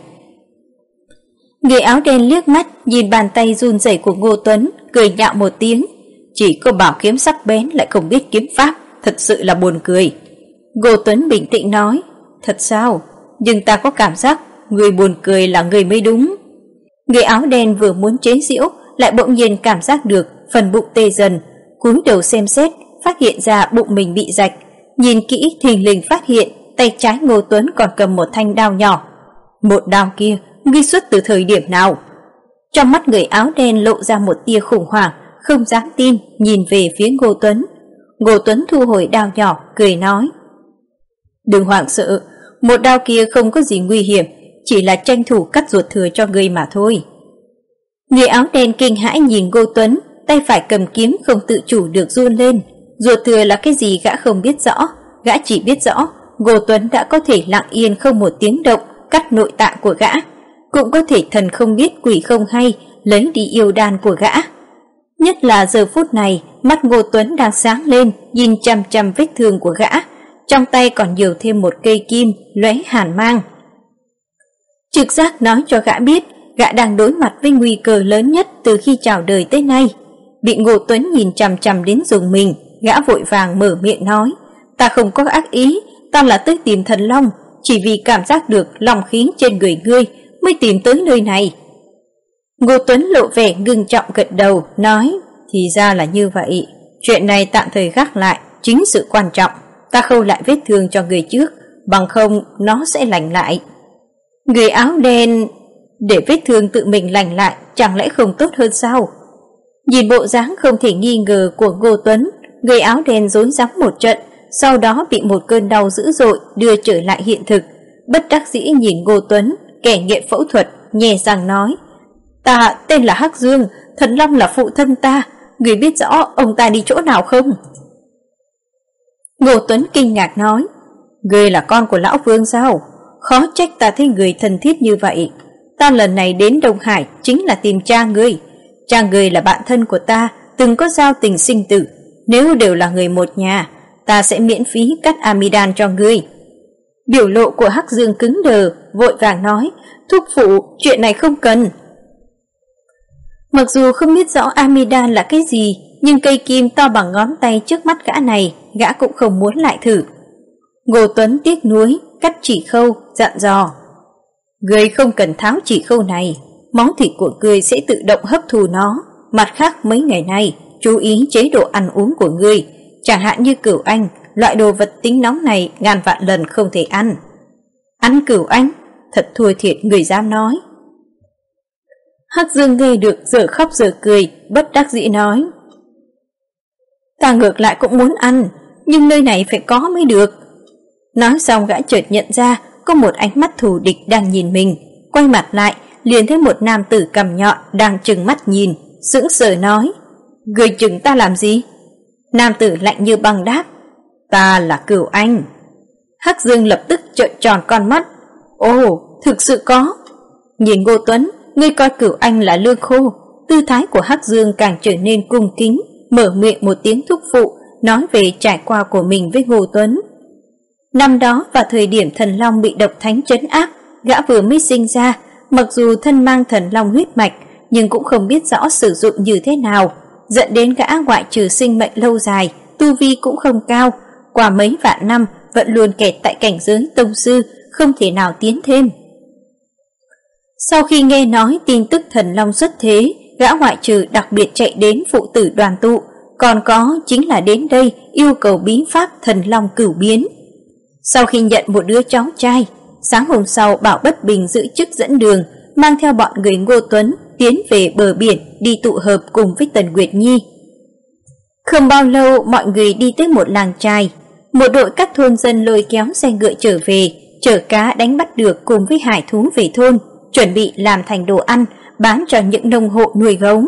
Người áo đen liếc mắt nhìn bàn tay run rẩy của Ngô Tuấn, cười nhạo một tiếng, chỉ có bảo kiếm sắc bén lại không biết kiếm pháp, thật sự là buồn cười. Ngô Tuấn bình tĩnh nói, thật sao? Nhưng ta có cảm giác người buồn cười là người mới đúng. Người áo đen vừa muốn chế giễu, lại bỗng nhiên cảm giác được phần bụng tê dần, cúi đầu xem xét, phát hiện ra bụng mình bị rạch. Nhìn kỹ thình lình phát hiện tay trái Ngô Tuấn còn cầm một thanh đao nhỏ. Một đao kia, ngươi xuất từ thời điểm nào? Trong mắt người áo đen lộ ra một tia khủng hoảng, không dám tin nhìn về phía Ngô Tuấn. Ngô Tuấn thu hồi đao nhỏ, cười nói: đừng hoảng sợ, một đao kia không có gì nguy hiểm, chỉ là tranh thủ cắt ruột thừa cho ngươi mà thôi. Người áo đen kinh hãi nhìn Ngô Tuấn, tay phải cầm kiếm không tự chủ được run lên. Ruột thừa là cái gì gã không biết rõ, gã chỉ biết rõ Ngô Tuấn đã có thể lặng yên không một tiếng động cắt nội tạng của gã, cũng có thể thần không biết quỷ không hay lấy đi yêu đan của gã. Nhất là giờ phút này, mắt Ngô Tuấn đang sáng lên, nhìn chằm chằm vết thương của gã, trong tay còn nhiều thêm một cây kim lóe hàn mang. Trực giác nói cho gã biết, gã đang đối mặt với nguy cơ lớn nhất từ khi chào đời tới nay. Bị Ngô Tuấn nhìn chằm chằm đến rùng mình, gã vội vàng mở miệng nói: ta không có ác ý, ta là tới tìm Thần Long, chỉ vì cảm giác được long khí trên người ngươi mới tìm tới nơi này. Ngô Tuấn lộ vẻ ngưng trọng gật đầu, nói: thì ra là như vậy, chuyện này tạm thời gác lại, chính sự quan trọng, ta khâu lại vết thương cho người trước, bằng không nó sẽ lành lại. Người áo đen: để vết thương tự mình lành lại chẳng lẽ không tốt hơn sao? Nhìn bộ dáng không thể nghi ngờ của Ngô Tuấn, người áo đen rối rắm một trận, sau đó bị một cơn đau dữ dội đưa trở lại hiện thực. Bất đắc dĩ nhìn Ngô Tuấn, kẻ nghiện phẫu thuật, nhè răng nói: ta tên là Hắc Dương, Thần Long là phụ thân ta, người biết rõ ông ta đi chỗ nào không? Ngô Tuấn kinh ngạc nói: người là con của lão Vương sao? Khó trách ta thấy người thân thiết như vậy. Ta lần này đến Đông Hải chính là tìm cha ngươi. Cha ngươi là bạn thân của ta, từng có giao tình sinh tử. Nếu đều là người một nhà, ta sẽ miễn phí cắt amidan cho ngươi. Biểu lộ của Hắc Dương cứng đờ, vội vàng nói: thúc phụ, chuyện này không cần. Mặc dù không biết rõ amidan là cái gì, nhưng cây kim to bằng ngón tay trước mắt gã này, gã cũng không muốn lại thử. Ngô Tuấn tiếc nuối, cắt chỉ khâu, dặn dò: ngươi không cần tháo chỉ khâu này, máu thịt của ngươi sẽ tự động hấp thu nó. Mặt khác mấy ngày nay, chú ý chế độ ăn uống của ngươi, chẳng hạn như cửu anh, loại đồ vật tính nóng này ngàn vạn lần không thể ăn. Ăn cửu anh? Thật thua thiệt người dám nói. Hắc Dương nghe được giờ khóc giờ cười, bất đắc dĩ nói: ta ngược lại cũng muốn ăn, nhưng nơi này phải có mới được. Nói xong gã chợt nhận ra có một ánh mắt thù địch đang nhìn mình, quay mặt lại liền thấy một nam tử cằm nhọn đang trừng mắt nhìn, sững sờ nói: ngươi chừng ta làm gì? Nam tử lạnh như băng đáp: ta là Cửu Anh. Hắc Dương lập tức trợn tròn con mắt: ồ, thực sự có. Nhìn Ngô Tuấn, ngươi coi Cửu Anh là lương khô. Tư thái của Hắc Dương càng trở nên cung kính, mở miệng một tiếng thúc phụ, nói về trải qua của mình với Ngô Tuấn. Năm đó vào thời điểm Thần Long bị độc thánh trấn áp, gã vừa mới sinh ra, mặc dù thân mang Thần Long huyết mạch, nhưng cũng không biết rõ sử dụng như thế nào, dẫn đến gã ngoại trừ sinh mệnh lâu dài, tu vi cũng không cao, qua mấy vạn năm vẫn luôn kẹt tại cảnh giới tông sư, không thể nào tiến thêm. Sau khi nghe nói tin tức Thần Long xuất thế, gã ngoại trừ đặc biệt chạy đến phụ tử đoàn tụ, còn có chính là đến đây yêu cầu bí pháp Thần Long cửu biến. Sau khi nhận một đứa cháu trai, sáng hôm sau Bảo Bất Bình giữ chức dẫn đường, mang theo bọn người Ngô Tuấn tiến về bờ biển đi tụ hợp cùng với Tần Nguyệt Nhi. Không bao lâu mọi người đi tới một làng chài, một đội các thôn dân lôi kéo xe ngựa trở về, chở cá đánh bắt được cùng với hải thú về thôn, chuẩn bị làm thành đồ ăn bán cho những nông hộ nuôi gấu.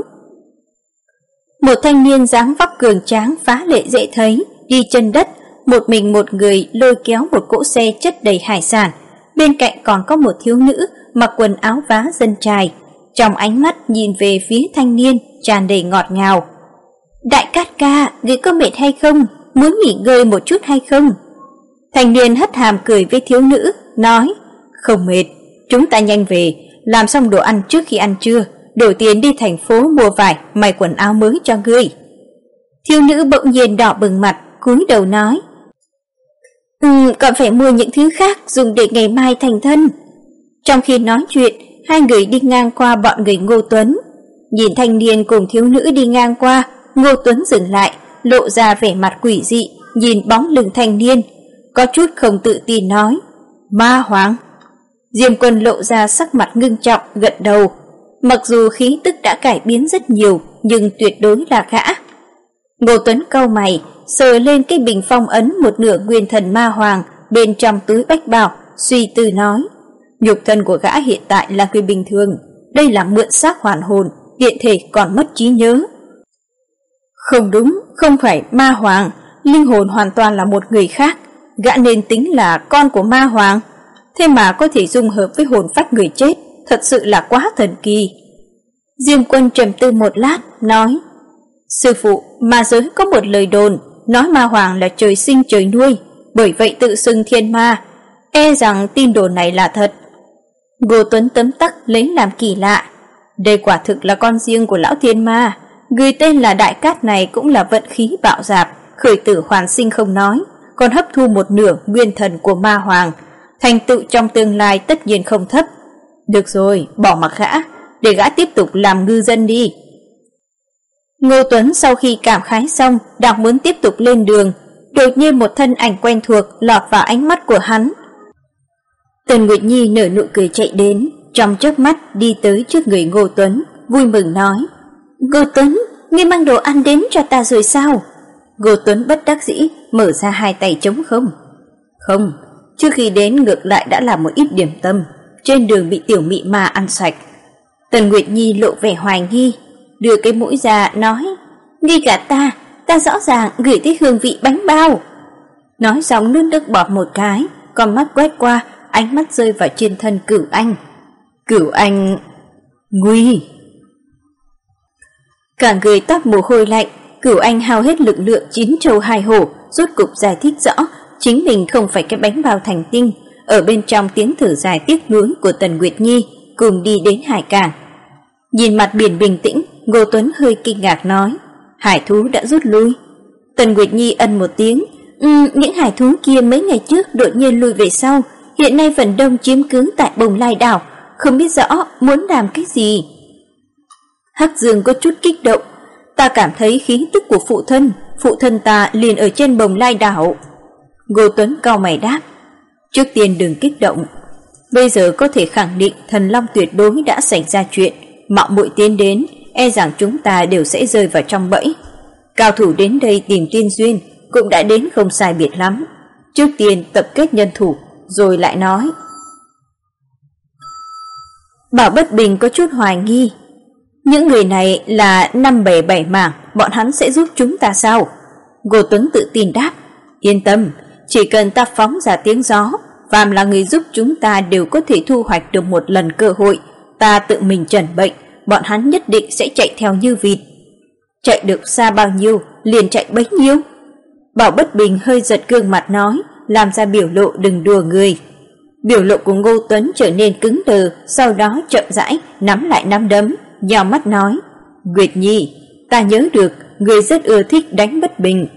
Một thanh niên dáng vóc cường tráng phá lệ dễ thấy, đi chân đất, một mình một người lôi kéo một cỗ xe chất đầy hải sản, bên cạnh còn có một thiếu nữ mặc quần áo vá dân chài, trong ánh mắt nhìn về phía thanh niên tràn đầy ngọt ngào. Đại Cát ca, người có mệt hay không? Muốn nghỉ ngơi một chút hay không? Thanh niên hất hàm cười với thiếu nữ, nói: không mệt, chúng ta nhanh về, làm xong đồ ăn trước khi ăn trưa, đổi tiền đi thành phố mua vải, may quần áo mới cho ngươi. Thiếu nữ bỗng nhiên đỏ bừng mặt, cúi đầu nói: còn phải mua những thứ khác dùng để ngày mai thành thân. Trong khi nói chuyện, hai người đi ngang qua bọn người Ngô Tuấn. Nhìn thanh niên cùng thiếu nữ đi ngang qua, Ngô Tuấn dừng lại, lộ ra vẻ mặt quỷ dị, nhìn bóng lưng thanh niên, có chút không tự tin nói: Ma Hoàng. Diêm Quân lộ ra sắc mặt ngưng trọng, gật đầu. Mặc dù khí tức đã cải biến rất nhiều, nhưng tuyệt đối là gã. Ngô Tuấn cau mày, sờ lên cái bình phong ấn một nửa nguyên thần Ma Hoàng bên trong túi bách bào, suy tư nói: nhục thân của gã hiện tại là người bình thường, đây là mượn xác hoàn hồn, tiện thể còn mất trí nhớ. Không đúng, không phải Ma Hoàng, linh hồn hoàn toàn là một người khác, gã nên tính là con của Ma Hoàng, thế mà có thể dung hợp với hồn phách người chết, thật sự là quá thần kỳ. Diêm Quân trầm tư một lát, nói: sư phụ, ma giới có một lời đồn, nói Ma Hoàng là trời sinh trời nuôi, bởi vậy tự xưng thiên ma, e rằng tin đồn này là thật. Ngô Tuấn tấm tắc lấy làm kỳ lạ, đây quả thực là con riêng của lão thiên ma, người tên là Đại Cát này cũng là vận khí bạo dạp, khởi tử hoàn sinh không nói, còn hấp thu một nửa nguyên thần của Ma Hoàng, thành tựu trong tương lai tất nhiên không thấp. Được rồi, bỏ mặc gã, để gã tiếp tục làm ngư dân đi. Ngô Tuấn sau khi cảm khái xong, đang muốn tiếp tục lên đường, đột nhiên một thân ảnh quen thuộc lọt vào ánh mắt của hắn. Tần Nguyệt Nhi nở nụ cười chạy đến, trong chớp mắt đi tới trước người Ngô Tuấn, vui mừng nói: Ngô Tuấn, ngươi mang đồ ăn đến cho ta rồi sao? Ngô Tuấn bất đắc dĩ mở ra hai tay trống không. Không, trước khi đến ngược lại đã làm một ít điểm tâm, trên đường bị tiểu mị ma ăn sạch. Tần Nguyệt Nhi lộ vẻ hoài nghi, đưa cái mũi ra nói: ngươi gạt ta rõ ràng ngửi thấy hương vị bánh bao. Nói xong nuốt nước bọt một cái, con mắt quét qua, ánh mắt rơi vào trên thân Cửu Anh. Cửu Anh... nguy! Cả người toát mồ hôi lạnh, Cửu Anh hao hết lực lượng chín trâu hai hổ, rốt cục giải thích rõ chính mình không phải cái bánh bao thành tinh. Ở bên trong tiếng thở dài tiếc nuối của Tần Nguyệt Nhi, cùng đi đến hải cảng. Nhìn mặt biển bình tĩnh, Ngô Tuấn hơi kinh ngạc nói: hải thú đã rút lui. Tần Nguyệt Nhi ân một tiếng: những hải thú kia mấy ngày trước đột nhiên lui về sau, hiện nay phần đông chiếm cứ tại Bồng Lai đảo, không biết rõ muốn làm cái gì. Hắc Dương có chút kích động: ta cảm thấy khí tức của phụ thân ta liền ở trên Bồng Lai đảo. Ngô Tuấn cau mày đáp: trước tiên đừng kích động, bây giờ có thể khẳng định Thần Long tuyệt đối đã xảy ra chuyện, mạo muội tiến đến, e rằng chúng ta đều sẽ rơi vào trong bẫy. Cao thủ đến đây tìm tiên duyên cũng đã đến không sai biệt lắm, trước tiên tập kết nhân thủ rồi lại nói. Bảo Bất Bình có chút hoài nghi: những người này là năm bè bảy mảng, bọn hắn sẽ giúp chúng ta sao? Ngô Tuấn tự tin đáp: yên tâm, chỉ cần ta phóng ra tiếng gió, phàm là người giúp chúng ta đều có thể thu hoạch được một lần cơ hội. Ta tự mình chẩn bệnh, bọn hắn nhất định sẽ chạy theo như vịt. Chạy được xa bao nhiêu liền chạy bấy nhiêu. Bảo Bất Bình hơi giật gương mặt nói, làm ra biểu lộ đừng đùa người. Biểu lộ của Ngô Tuấn trở nên cứng đờ, sau đó chậm rãi nắm lại nắm đấm, nhào mắt nói: Nguyệt Nhi, ta nhớ được người rất ưa thích đánh Bất Bình.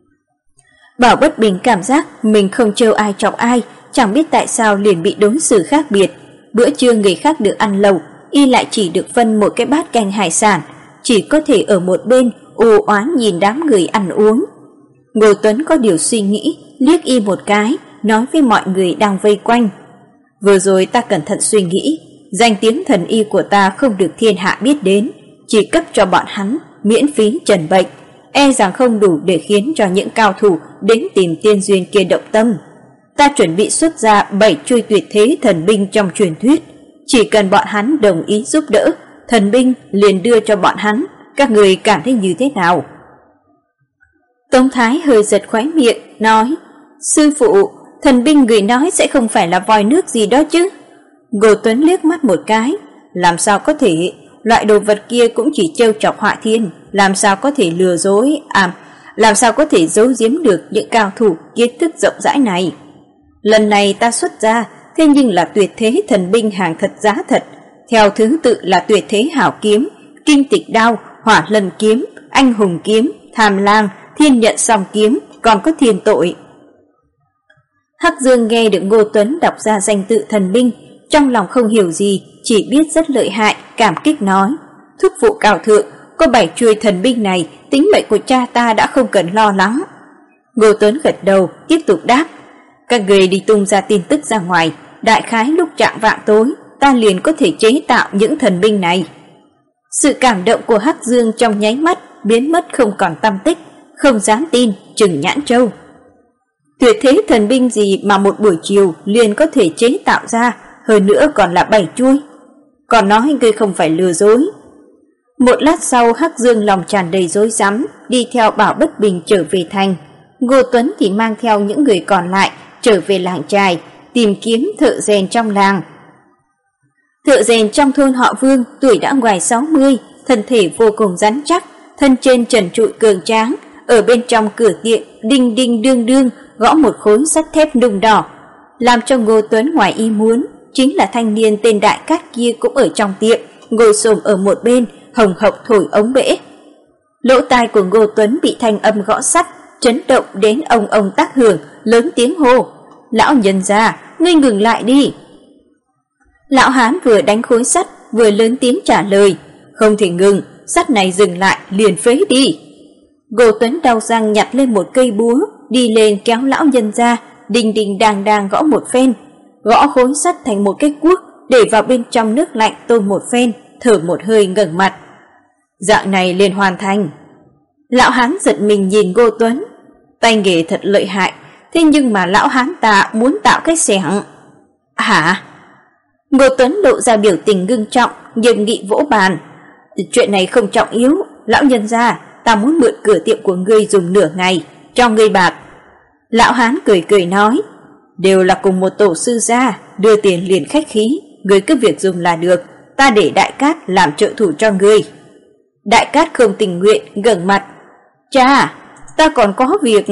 Bảo Bất Bình cảm giác mình không trêu ai chọc ai, chẳng biết tại sao liền bị đối xử khác biệt. Bữa trưa người khác được ăn lẩu, y lại chỉ được phân một cái bát canh hải sản, chỉ có thể ở một bên u oán nhìn đám người ăn uống. Ngô Tuấn có điều suy nghĩ, liếc y một cái, nói với mọi người đang vây quanh: vừa rồi ta cẩn thận suy nghĩ, danh tiếng thần y của ta không được thiên hạ biết đến, chỉ cấp cho bọn hắn miễn phí trần bệnh, e rằng không đủ để khiến cho những cao thủ đến tìm tiên duyên kia động tâm. Ta chuẩn bị xuất ra 7 chuôi tuyệt thế thần binh trong truyền thuyết, chỉ cần bọn hắn đồng ý giúp đỡ, thần binh liền đưa cho bọn hắn, các người cảm thấy như thế nào? Tống Thái hơi giật khóe miệng, nói: sư phụ, thần binh người nói sẽ không phải là vòi nước gì đó chứ? Ngô Tuấn liếc mắt một cái: làm sao có thể, loại đồ vật kia cũng chỉ trêu chọc họa thiên, làm sao có thể lừa dối, làm sao có thể giấu giếm được những cao thủ kiến thức rộng rãi này. Lần này ta xuất ra, thế nhưng là tuyệt thế thần binh hàng thật giá thật, theo thứ tự là tuyệt thế hảo kiếm, kinh tịch đao, hỏa lân kiếm, anh hùng kiếm, tham lang, thiên nhận song kiếm, còn có thiên tội. Hắc Dương nghe được Ngô Tuấn đọc ra danh tự thần binh, trong lòng không hiểu gì, chỉ biết rất lợi hại, cảm kích nói: "Thúc phụ cao thượng, có 7 chuôi thần binh này, tính mệnh của cha ta đã không cần lo lắng." Ngô Tuấn gật đầu, tiếp tục đáp: "Các người đi tung ra tin tức ra ngoài, đại khái lúc chạng vạng tối, ta liền có thể chế tạo những thần binh này." Sự cảm động của Hắc Dương trong nháy mắt biến mất không còn tăm tích, không dám tin, trừng nhãn châu. Tuyệt thế thần binh gì mà một buổi chiều liền có thể chế tạo ra, hơn nữa còn là 7 chuôi. Còn nói ngươi không phải lừa dối. Một lát sau, Hắc Dương lòng tràn đầy rối rắm, đi theo Bảo Bất Bình trở về thành. Ngô Tuấn thì mang theo những người còn lại trở về làng trài, tìm kiếm thợ rèn trong làng. Thợ rèn trong thôn họ Vương tuổi đã ngoài 60, thân thể vô cùng rắn chắc, thân trên trần trụi cường tráng, ở bên trong cửa tiệm đinh đinh đương đương gõ một khối sắt thép nung đỏ. Làm cho Ngô Tuấn ngoài ý muốn, chính là thanh niên tên Đại Cát kia cũng ở trong tiệm, ngồi xổm ở một bên, hồng hộc thổi ống bể. Lỗ tai của Ngô Tuấn bị thanh âm gõ sắt chấn động đến ông tác hưởng, lớn tiếng hô: "Lão nhân gia, ngươi ngừng lại đi!" Lão hán vừa đánh khối sắt, vừa lớn tiếng trả lời: "Không thể ngừng, sắt này dừng lại liền phế đi." Ngô Tuấn đau răng nhặt lên một cây búa, đi lên kéo lão nhân ra, đinh đinh đàng đàng gõ một phen, gõ khối sắt thành một cái cuốc, để vào bên trong nước lạnh tôi một phen, thở một hơi ngẩng mặt. Dạng này liền hoàn thành. Lão hán giật mình nhìn Ngô Tuấn, tay nghề thật lợi hại, thế nhưng mà lão hán ta muốn tạo cái xẻng. Hả? Ngô Tuấn lộ ra biểu tình ngưng trọng, nghiêm nghị vỗ bàn. Chuyện này không trọng yếu, lão nhân gia, ta muốn mượn cửa tiệm của ngươi dùng nửa ngày, cho ngươi bạc. Lão hán cười cười nói: Đều là cùng một tổ sư gia, đưa tiền liền khách khí, ngươi cứ việc dùng là được, ta để Đại Cát làm trợ thủ cho ngươi. Đại Cát không tình nguyện, ngẩng mặt: Cha, ta còn có việc.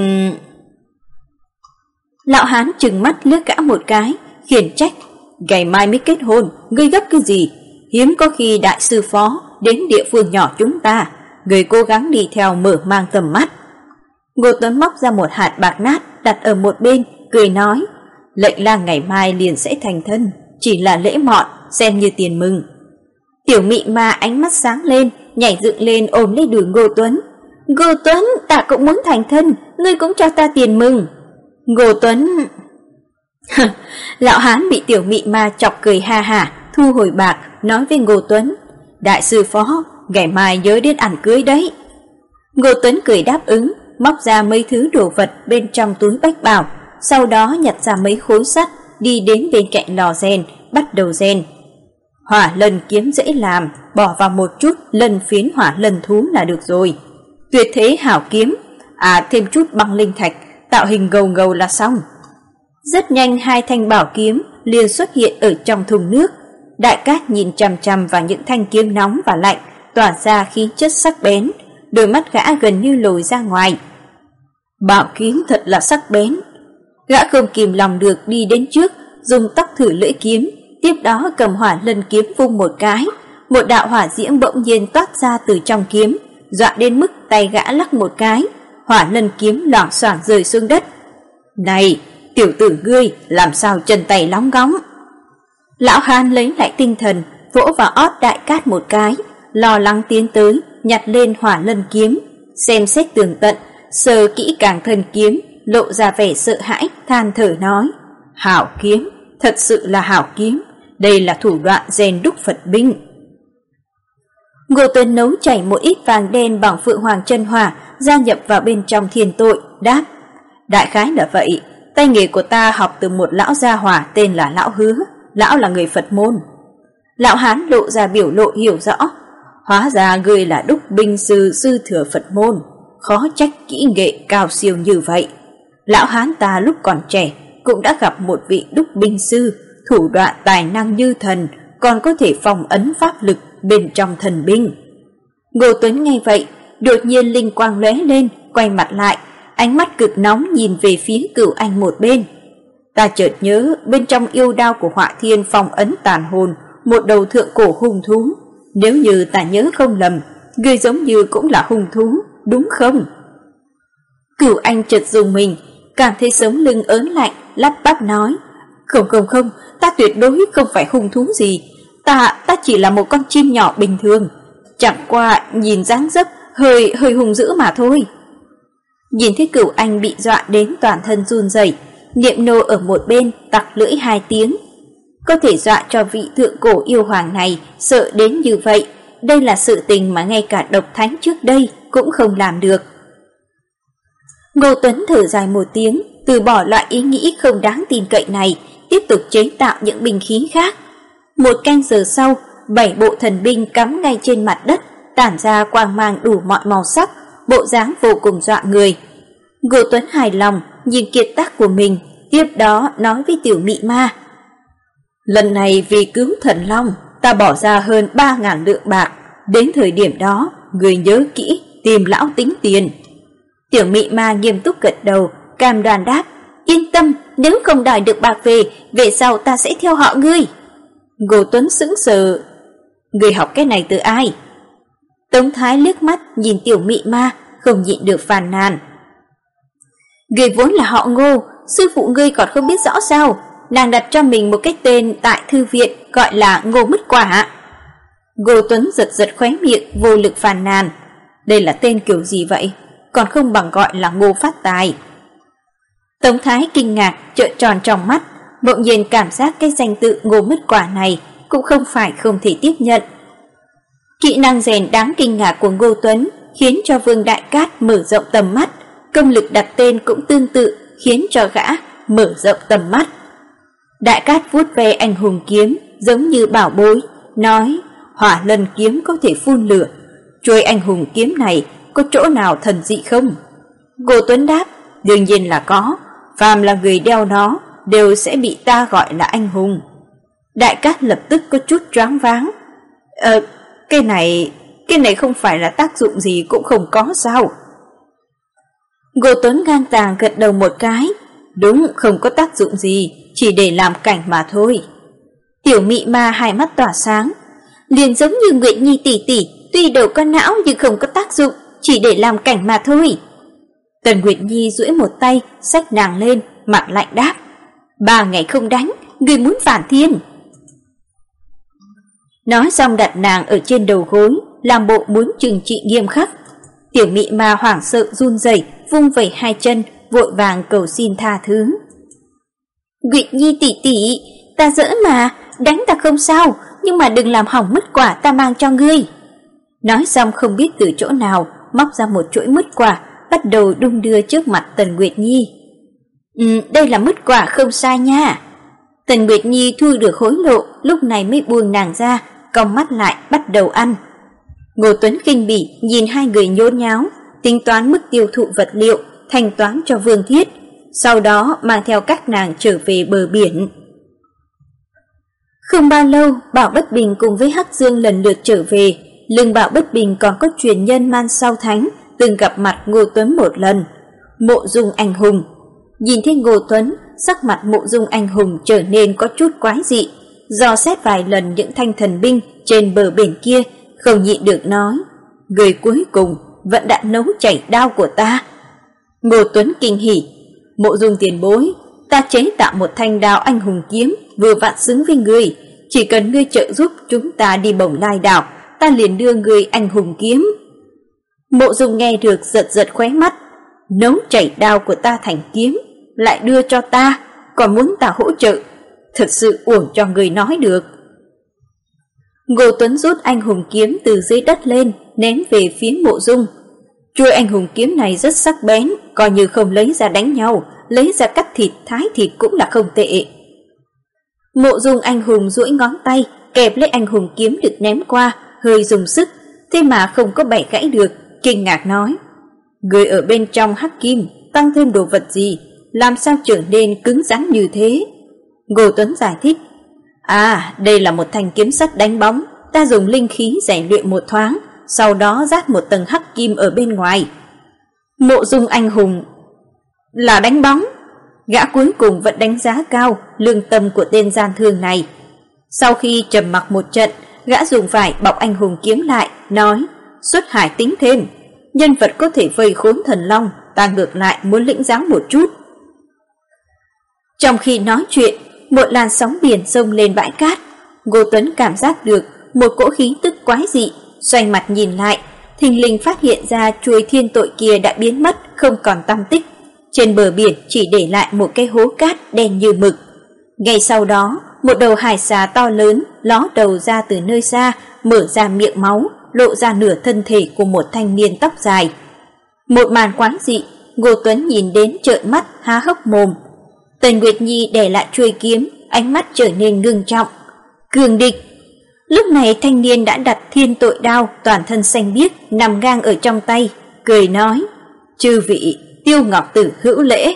Lão hán trừng mắt liếc gã một cái, khiển trách: Ngày mai mới kết hôn, ngươi gấp cái gì? Hiếm có khi đại sư phó đến địa phương nhỏ chúng ta, ngươi cố gắng đi theo mở mang tầm mắt. Ngô Tuấn móc ra một hạt bạc nát đặt ở một bên, cười nói: Lệnh lang ngày mai liền sẽ thành thân, chỉ là lễ mọn, xem như tiền mừng. Tiểu Mị Ma ánh mắt sáng lên, nhảy dựng lên ôm lấy đùi Ngô Tuấn. Ngô Tuấn, ta cũng muốn thành thân, ngươi cũng cho ta tiền mừng. Ngô Tuấn... Lão hán bị Tiểu Mị Ma chọc cười ha hả, thu hồi bạc, nói với Ngô Tuấn: Đại sư phó, ngày mai nhớ đến ăn cưới đấy. Ngô Tuấn cười đáp ứng, móc ra mấy thứ đồ vật bên trong túi bách bảo, sau đó nhặt ra mấy khối sắt, đi đến bên cạnh lò rèn, bắt đầu rèn. Hỏa lân kiếm dễ làm, bỏ vào một chút lân phiến hỏa lân thú là được rồi. Tuyệt thế hảo kiếm, thêm chút băng linh thạch, tạo hình gầu gầu là xong. Rất nhanh hai thanh bảo kiếm liền xuất hiện ở trong thùng nước. Đại Cát nhìn chằm chằm vào những thanh kiếm nóng và lạnh, tỏa ra khí chất sắc bén, đôi mắt gã gần như lồi ra ngoài. Bảo kiếm thật là sắc bén. Gã không kìm lòng được đi đến trước, dùng tóc thử lưỡi kiếm, tiếp đó cầm hỏa lân kiếm vung một cái, một đạo hỏa diễm bỗng nhiên toát ra từ trong kiếm, dọa đến mức tay gã lắc một cái, hỏa lân kiếm loảng xoảng rơi xuống đất. Này, tiểu tử ngươi, làm sao chân tay lóng ngóng? Lão hán lấy lại tinh thần, vỗ vào ót Đại Cát một cái, lo lắng tiến tới, nhặt lên hỏa lân kiếm, xem xét tường tận, sờ kỹ càng thân kiếm, lộ ra vẻ sợ hãi, than thở nói: Hảo kiếm, thật sự là hảo kiếm, đây là thủ đoạn rèn đúc Phật binh. Ngô Tuấn nấu chảy một ít vàng đen bằng phượng hoàng chân hỏa, gia nhập vào bên trong thiền tội, đáp: Đại khái là vậy, tay nghề của ta học từ một lão gia hỏa tên là Lão Hứa, lão là người Phật môn. Lão hán lộ ra biểu lộ hiểu rõ: Hóa ra ngươi là đúc binh sư sư thừa Phật môn, khó trách kỹ nghệ cao siêu như vậy. Lão hán ta lúc còn trẻ cũng đã gặp một vị đúc binh sư, thủ đoạn tài năng như thần, còn có thể phong ấn pháp lực bên trong thần binh. Ngô Tuấn nghe vậy, đột nhiên linh quang lóe lên, quay mặt lại, ánh mắt cực nóng nhìn về phía Cửu Anh một bên. Ta chợt nhớ bên trong yêu đao của Họa Thiên phong ấn tàn hồn một đầu thượng cổ hung thú, nếu như ta nhớ không lầm, ngươi giống như cũng là hung thú, đúng không? Cửu Anh chợt dùng mình, cảm thấy sống lưng ớn lạnh, lắp bắp nói: Không, ta tuyệt đối không phải hung thú gì. Ta chỉ là một con chim nhỏ bình thường, chẳng qua nhìn dáng dấp hơi hung dữ mà thôi. Nhìn thấy Cửu Anh bị dọa đến toàn thân run rẩy, Niệm Nô ở một bên tặc lưỡi 2 tiếng. Có thể dọa cho vị thượng cổ yêu hoàng này sợ đến như vậy, đây là sự tình mà ngay cả độc thánh trước đây cũng không làm được. Ngô Tuấn thở dài một tiếng, từ bỏ loại ý nghĩ không đáng tin cậy này, tiếp tục chế tạo những binh khí khác. 1 canh giờ sau, 7 bộ thần binh cắm ngay trên mặt đất, tản ra quang mang đủ mọi màu sắc, bộ dáng vô cùng dọa người. Ngô Tuấn hài lòng nhìn kiệt tác của mình, tiếp đó nói với Tiểu Mị Ma: lần này vì cứu Thần Long, ta bỏ ra hơn 3.000 lượng bạc, đến thời điểm đó, người nhớ kỹ tìm lão tính tiền. Tiểu Mị Ma nghiêm túc gật đầu, cam đoan đáp: yên tâm, nếu không đòi được bạc về sau ta sẽ theo họ ngươi. Ngô Tuấn sững sờ: người học cái này từ ai? Tống Thái liếc mắt nhìn Tiểu Mị Ma, không nhịn được phàn nàn: người vốn là họ Ngô, sư phụ ngươi còn không biết rõ sao? Nàng đặt cho mình một cái tên tại thư viện gọi là Ngô Mứt Quả. Ngô Tuấn giật khóe miệng, vô lực phàn nàn: đây là tên kiểu gì vậy? Còn không bằng gọi là Ngô Phát Tài. Tống Thái kinh ngạc trợn tròn trong mắt, bỗng nhiên cảm giác cái danh tự Ngô Mứt Quả này cũng không phải không thể tiếp nhận. Kỹ năng rèn đáng kinh ngạc của Ngô Tuấn khiến cho Vương Đại Cát mở rộng tầm mắt, công lực đặt tên cũng tương tự khiến cho gã mở rộng tầm mắt. Đại Cát vuốt ve anh hùng kiếm giống như bảo bối, nói: Hỏa Lân kiếm có thể phun lửa, chuôi anh hùng kiếm này có chỗ nào thần dị không? Ngô Tuấn đáp: đương nhiên là có, phàm là người đeo nó đều sẽ bị ta gọi là anh hùng. Đại Cát lập tức có chút choáng váng: cái này không phải là tác dụng gì cũng không có sao? Ngô Tuấn ngang tàng gật đầu một cái: đúng, không có tác dụng gì, chỉ để làm cảnh mà thôi. Tiểu Mị Ma hai mắt tỏa sáng: liền giống như Nguyệt Nhi tỷ tỷ, tuy đầu có não nhưng không có tác dụng, chỉ để làm cảnh mà thôi. Tần Nguyệt Nhi duỗi một tay xách nàng lên, mặt lạnh đáp: 3 ngày không đánh, người muốn phản thiên. Nói xong đặt nàng ở trên đầu gối, làm bộ muốn trừng trị nghiêm khắc. Tiểu Mị Ma hoảng sợ run rẩy, vung vẩy 2 chân, vội vàng cầu xin tha thứ. Nguyệt Nhi tỷ tỷ, ta giỡn mà, đánh ta không sao, nhưng mà đừng làm hỏng mứt quả ta mang cho ngươi. Nói xong không biết từ chỗ nào móc ra một chuỗi mứt quả, bắt đầu đung đưa trước mặt Tần Nguyệt Nhi. Đây là mứt quả không sai nha. Tần Nguyệt Nhi thu được hối lộ, lúc này mới buông nàng ra, cong mắt lại bắt đầu ăn. Ngô Tuấn khinh bỉ nhìn hai người nhốn nháo, tính toán mức tiêu thụ vật liệu, thanh toán cho Vương Thiết, sau đó mang theo các nàng trở về bờ biển. Không bao lâu, Bảo Bất Bình cùng với Hắc Dương lần lượt trở về. Lưng Bảo Bất Bình còn có truyền nhân Man Sao Thánh từng gặp mặt Ngô Tuấn một lần, Mộ Dung Anh Hùng. Nhìn thấy Ngô Tuấn, sắc mặt Mộ Dung Anh Hùng trở nên có chút quái dị, dò xét vài lần những thanh thần binh trên bờ biển kia, không nhịn được nói: người cuối cùng vẫn đã nấu chảy đao của ta. Ngô Tuấn kinh hỉ: Mộ Dung tiền bối, ta chế tạo một thanh đao anh hùng kiếm vừa vặn xứng với ngươi, chỉ cần ngươi trợ giúp chúng ta đi Bồng Lai đảo, ta liền đưa ngươi anh hùng kiếm. Mộ Dung nghe được giật khóe mắt: nấu chảy đao của ta thành kiếm, lại đưa cho ta, còn muốn ta hỗ trợ, thật sự uổng cho người nói được. Ngô Tuấn rút anh hùng kiếm từ dưới đất lên, ném về phía Mộ Dung. Chuôi anh hùng kiếm này rất sắc bén, coi như không lấy ra đánh nhau, lấy ra cắt thịt, thái thịt cũng là không tệ. Mộ Dung Anh Hùng duỗi ngón tay kẹp lấy anh hùng kiếm được ném qua, hơi dùng sức, thế mà không có bẻ gãy được, kinh ngạc nói: người ở bên trong hắc kim tăng thêm đồ vật gì, làm sao trở nên cứng rắn như thế? Ngô Tuấn giải thích: đây là một thanh kiếm sắt đánh bóng, ta dùng linh khí rèn luyện một thoáng, sau đó rát một tầng hắc kim ở bên ngoài. Mộ Dung Anh Hùng: là đánh bóng? Gã cuối cùng vẫn đánh giá cao lương tâm của tên gian thương này. Sau khi trầm mặc một trận, gã dùng vải bọc anh hùng kiếm lại, nói: xuất hải tính thêm, nhân vật có thể vây khốn thần long, ta ngược lại muốn lĩnh giáo một chút. Trong khi nói chuyện, một làn sóng biển xông lên bãi cát. Ngô Tuấn cảm giác được một cỗ khí tức quái dị, xoay mặt nhìn lại, thình lình phát hiện ra chuôi thiên tội kia đã biến mất không còn tăm tích. Trên bờ biển chỉ để lại một cái hố cát đen như mực. Ngay sau đó, một đầu hải xà to lớn ló đầu ra từ nơi xa, mở ra miệng máu, lộ ra nửa thân thể của một thanh niên tóc dài. Một màn quái dị, Ngô Tuấn nhìn đến trợn mắt há hốc mồm. Tần Nguyệt Nhi để lại chuôi kiếm, ánh mắt trở nên ngưng trọng. Cường địch. Lúc này thanh niên đã đặt thiên tội đao toàn thân xanh biếc nằm ngang ở trong tay, cười nói: "Chư vị, Tiêu Ngọc Tử hữu lễ."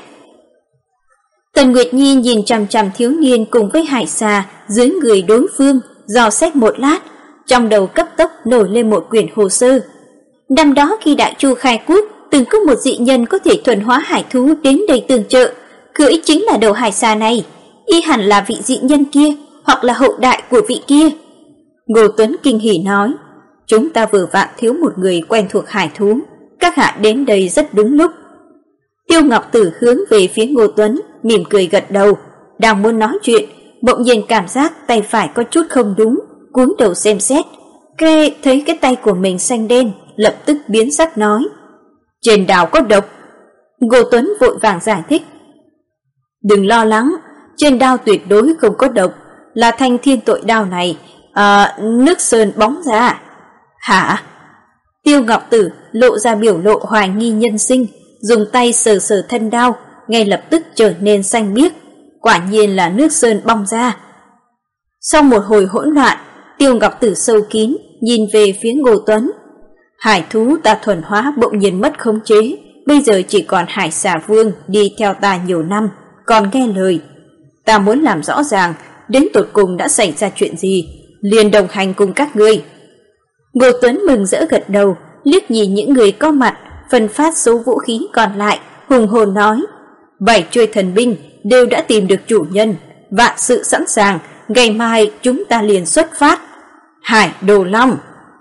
Tần Nguyệt Nhi nhìn chằm chằm thiếu niên cùng với hải xà dưới người đối phương, dò xét một lát, trong đầu cấp tốc nổi lên một quyển hồ sơ. Năm đó khi Đại Chu khai quốc, từng có một dị nhân có thể thuần hóa hải thú đến đây tương trợ, cưỡi chính là đầu hải xà này, y hẳn là vị dị nhân kia hoặc là hậu đại của vị kia. Ngô Tuấn kinh hỉ nói: "Chúng ta vừa vặn thiếu một người quen thuộc hải thú, các hạ đến đây rất đúng lúc." Tiêu Ngọc Tử hướng về phía Ngô Tuấn, mỉm cười gật đầu, đang muốn nói chuyện, bỗng nhiên cảm giác tay phải có chút không đúng, cúi đầu xem xét, thấy cái tay của mình xanh đen, lập tức biến sắc nói: "Trên đao có độc." Ngô Tuấn vội vàng giải thích: "Đừng lo lắng, trên đao tuyệt đối không có độc, là thanh thiên tội đao này, nước sơn bóng ra." "Hả?" Tiêu Ngọc Tử lộ ra biểu lộ hoài nghi nhân sinh, dùng tay sờ sờ thân đao, ngay lập tức trở nên xanh biếc, quả nhiên là nước sơn bong ra. Sau một hồi hỗn loạn, Tiêu Ngọc Tử sâu kín nhìn về phía Ngô Tuấn. "Hải thú ta thuần hóa bỗng nhiên mất khống chế, bây giờ chỉ còn Hải Xà Vương đi theo ta nhiều năm, còn nghe lời. Ta muốn làm rõ ràng đến tột cùng đã xảy ra chuyện gì, liền đồng hành cùng các ngươi." Ngô Tuấn mừng rỡ gật đầu, liếc nhìn những người có mặt, phân phát số vũ khí còn lại, hùng hồn nói: "7 chuôi thần binh đều đã tìm được chủ nhân, vạn sự sẵn sàng, ngày mai chúng ta liền xuất phát. Hải Đồ Long."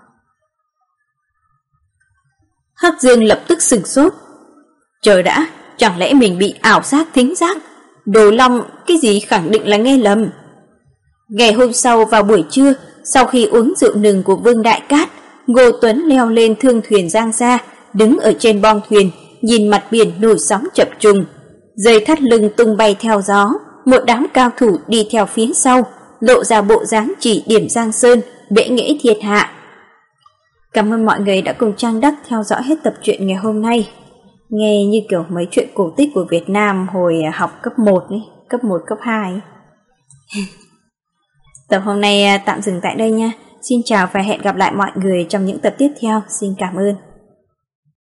Hắc Dương lập tức sửng sốt. Chờ đã, chẳng lẽ mình bị ảo giác thính giác? Đồ Long cái gì khẳng định là nghe lầm. Ngày hôm sau vào buổi trưa, sau khi uống rượu nừng của Vương Đại Cát, Ngô Tuấn leo lên thương thuyền Giang Gia, đứng ở trên bong thuyền, nhìn mặt biển nổi sóng chập trùng. Dây thắt lưng tung bay theo gió, một đám cao thủ đi theo phía sau, lộ ra bộ dáng chỉ điểm Giang Sơn, bệ nghệ thiên hạ. Cảm ơn mọi người đã cùng Trang Đắc theo dõi hết tập truyện ngày hôm nay. Nghe như kiểu mấy chuyện cổ tích của Việt Nam hồi học cấp 1 ấy, cấp 1, cấp 2 ấy. Tập hôm nay tạm dừng tại đây nha. Xin chào và hẹn gặp lại mọi người trong những tập tiếp theo. Xin cảm ơn.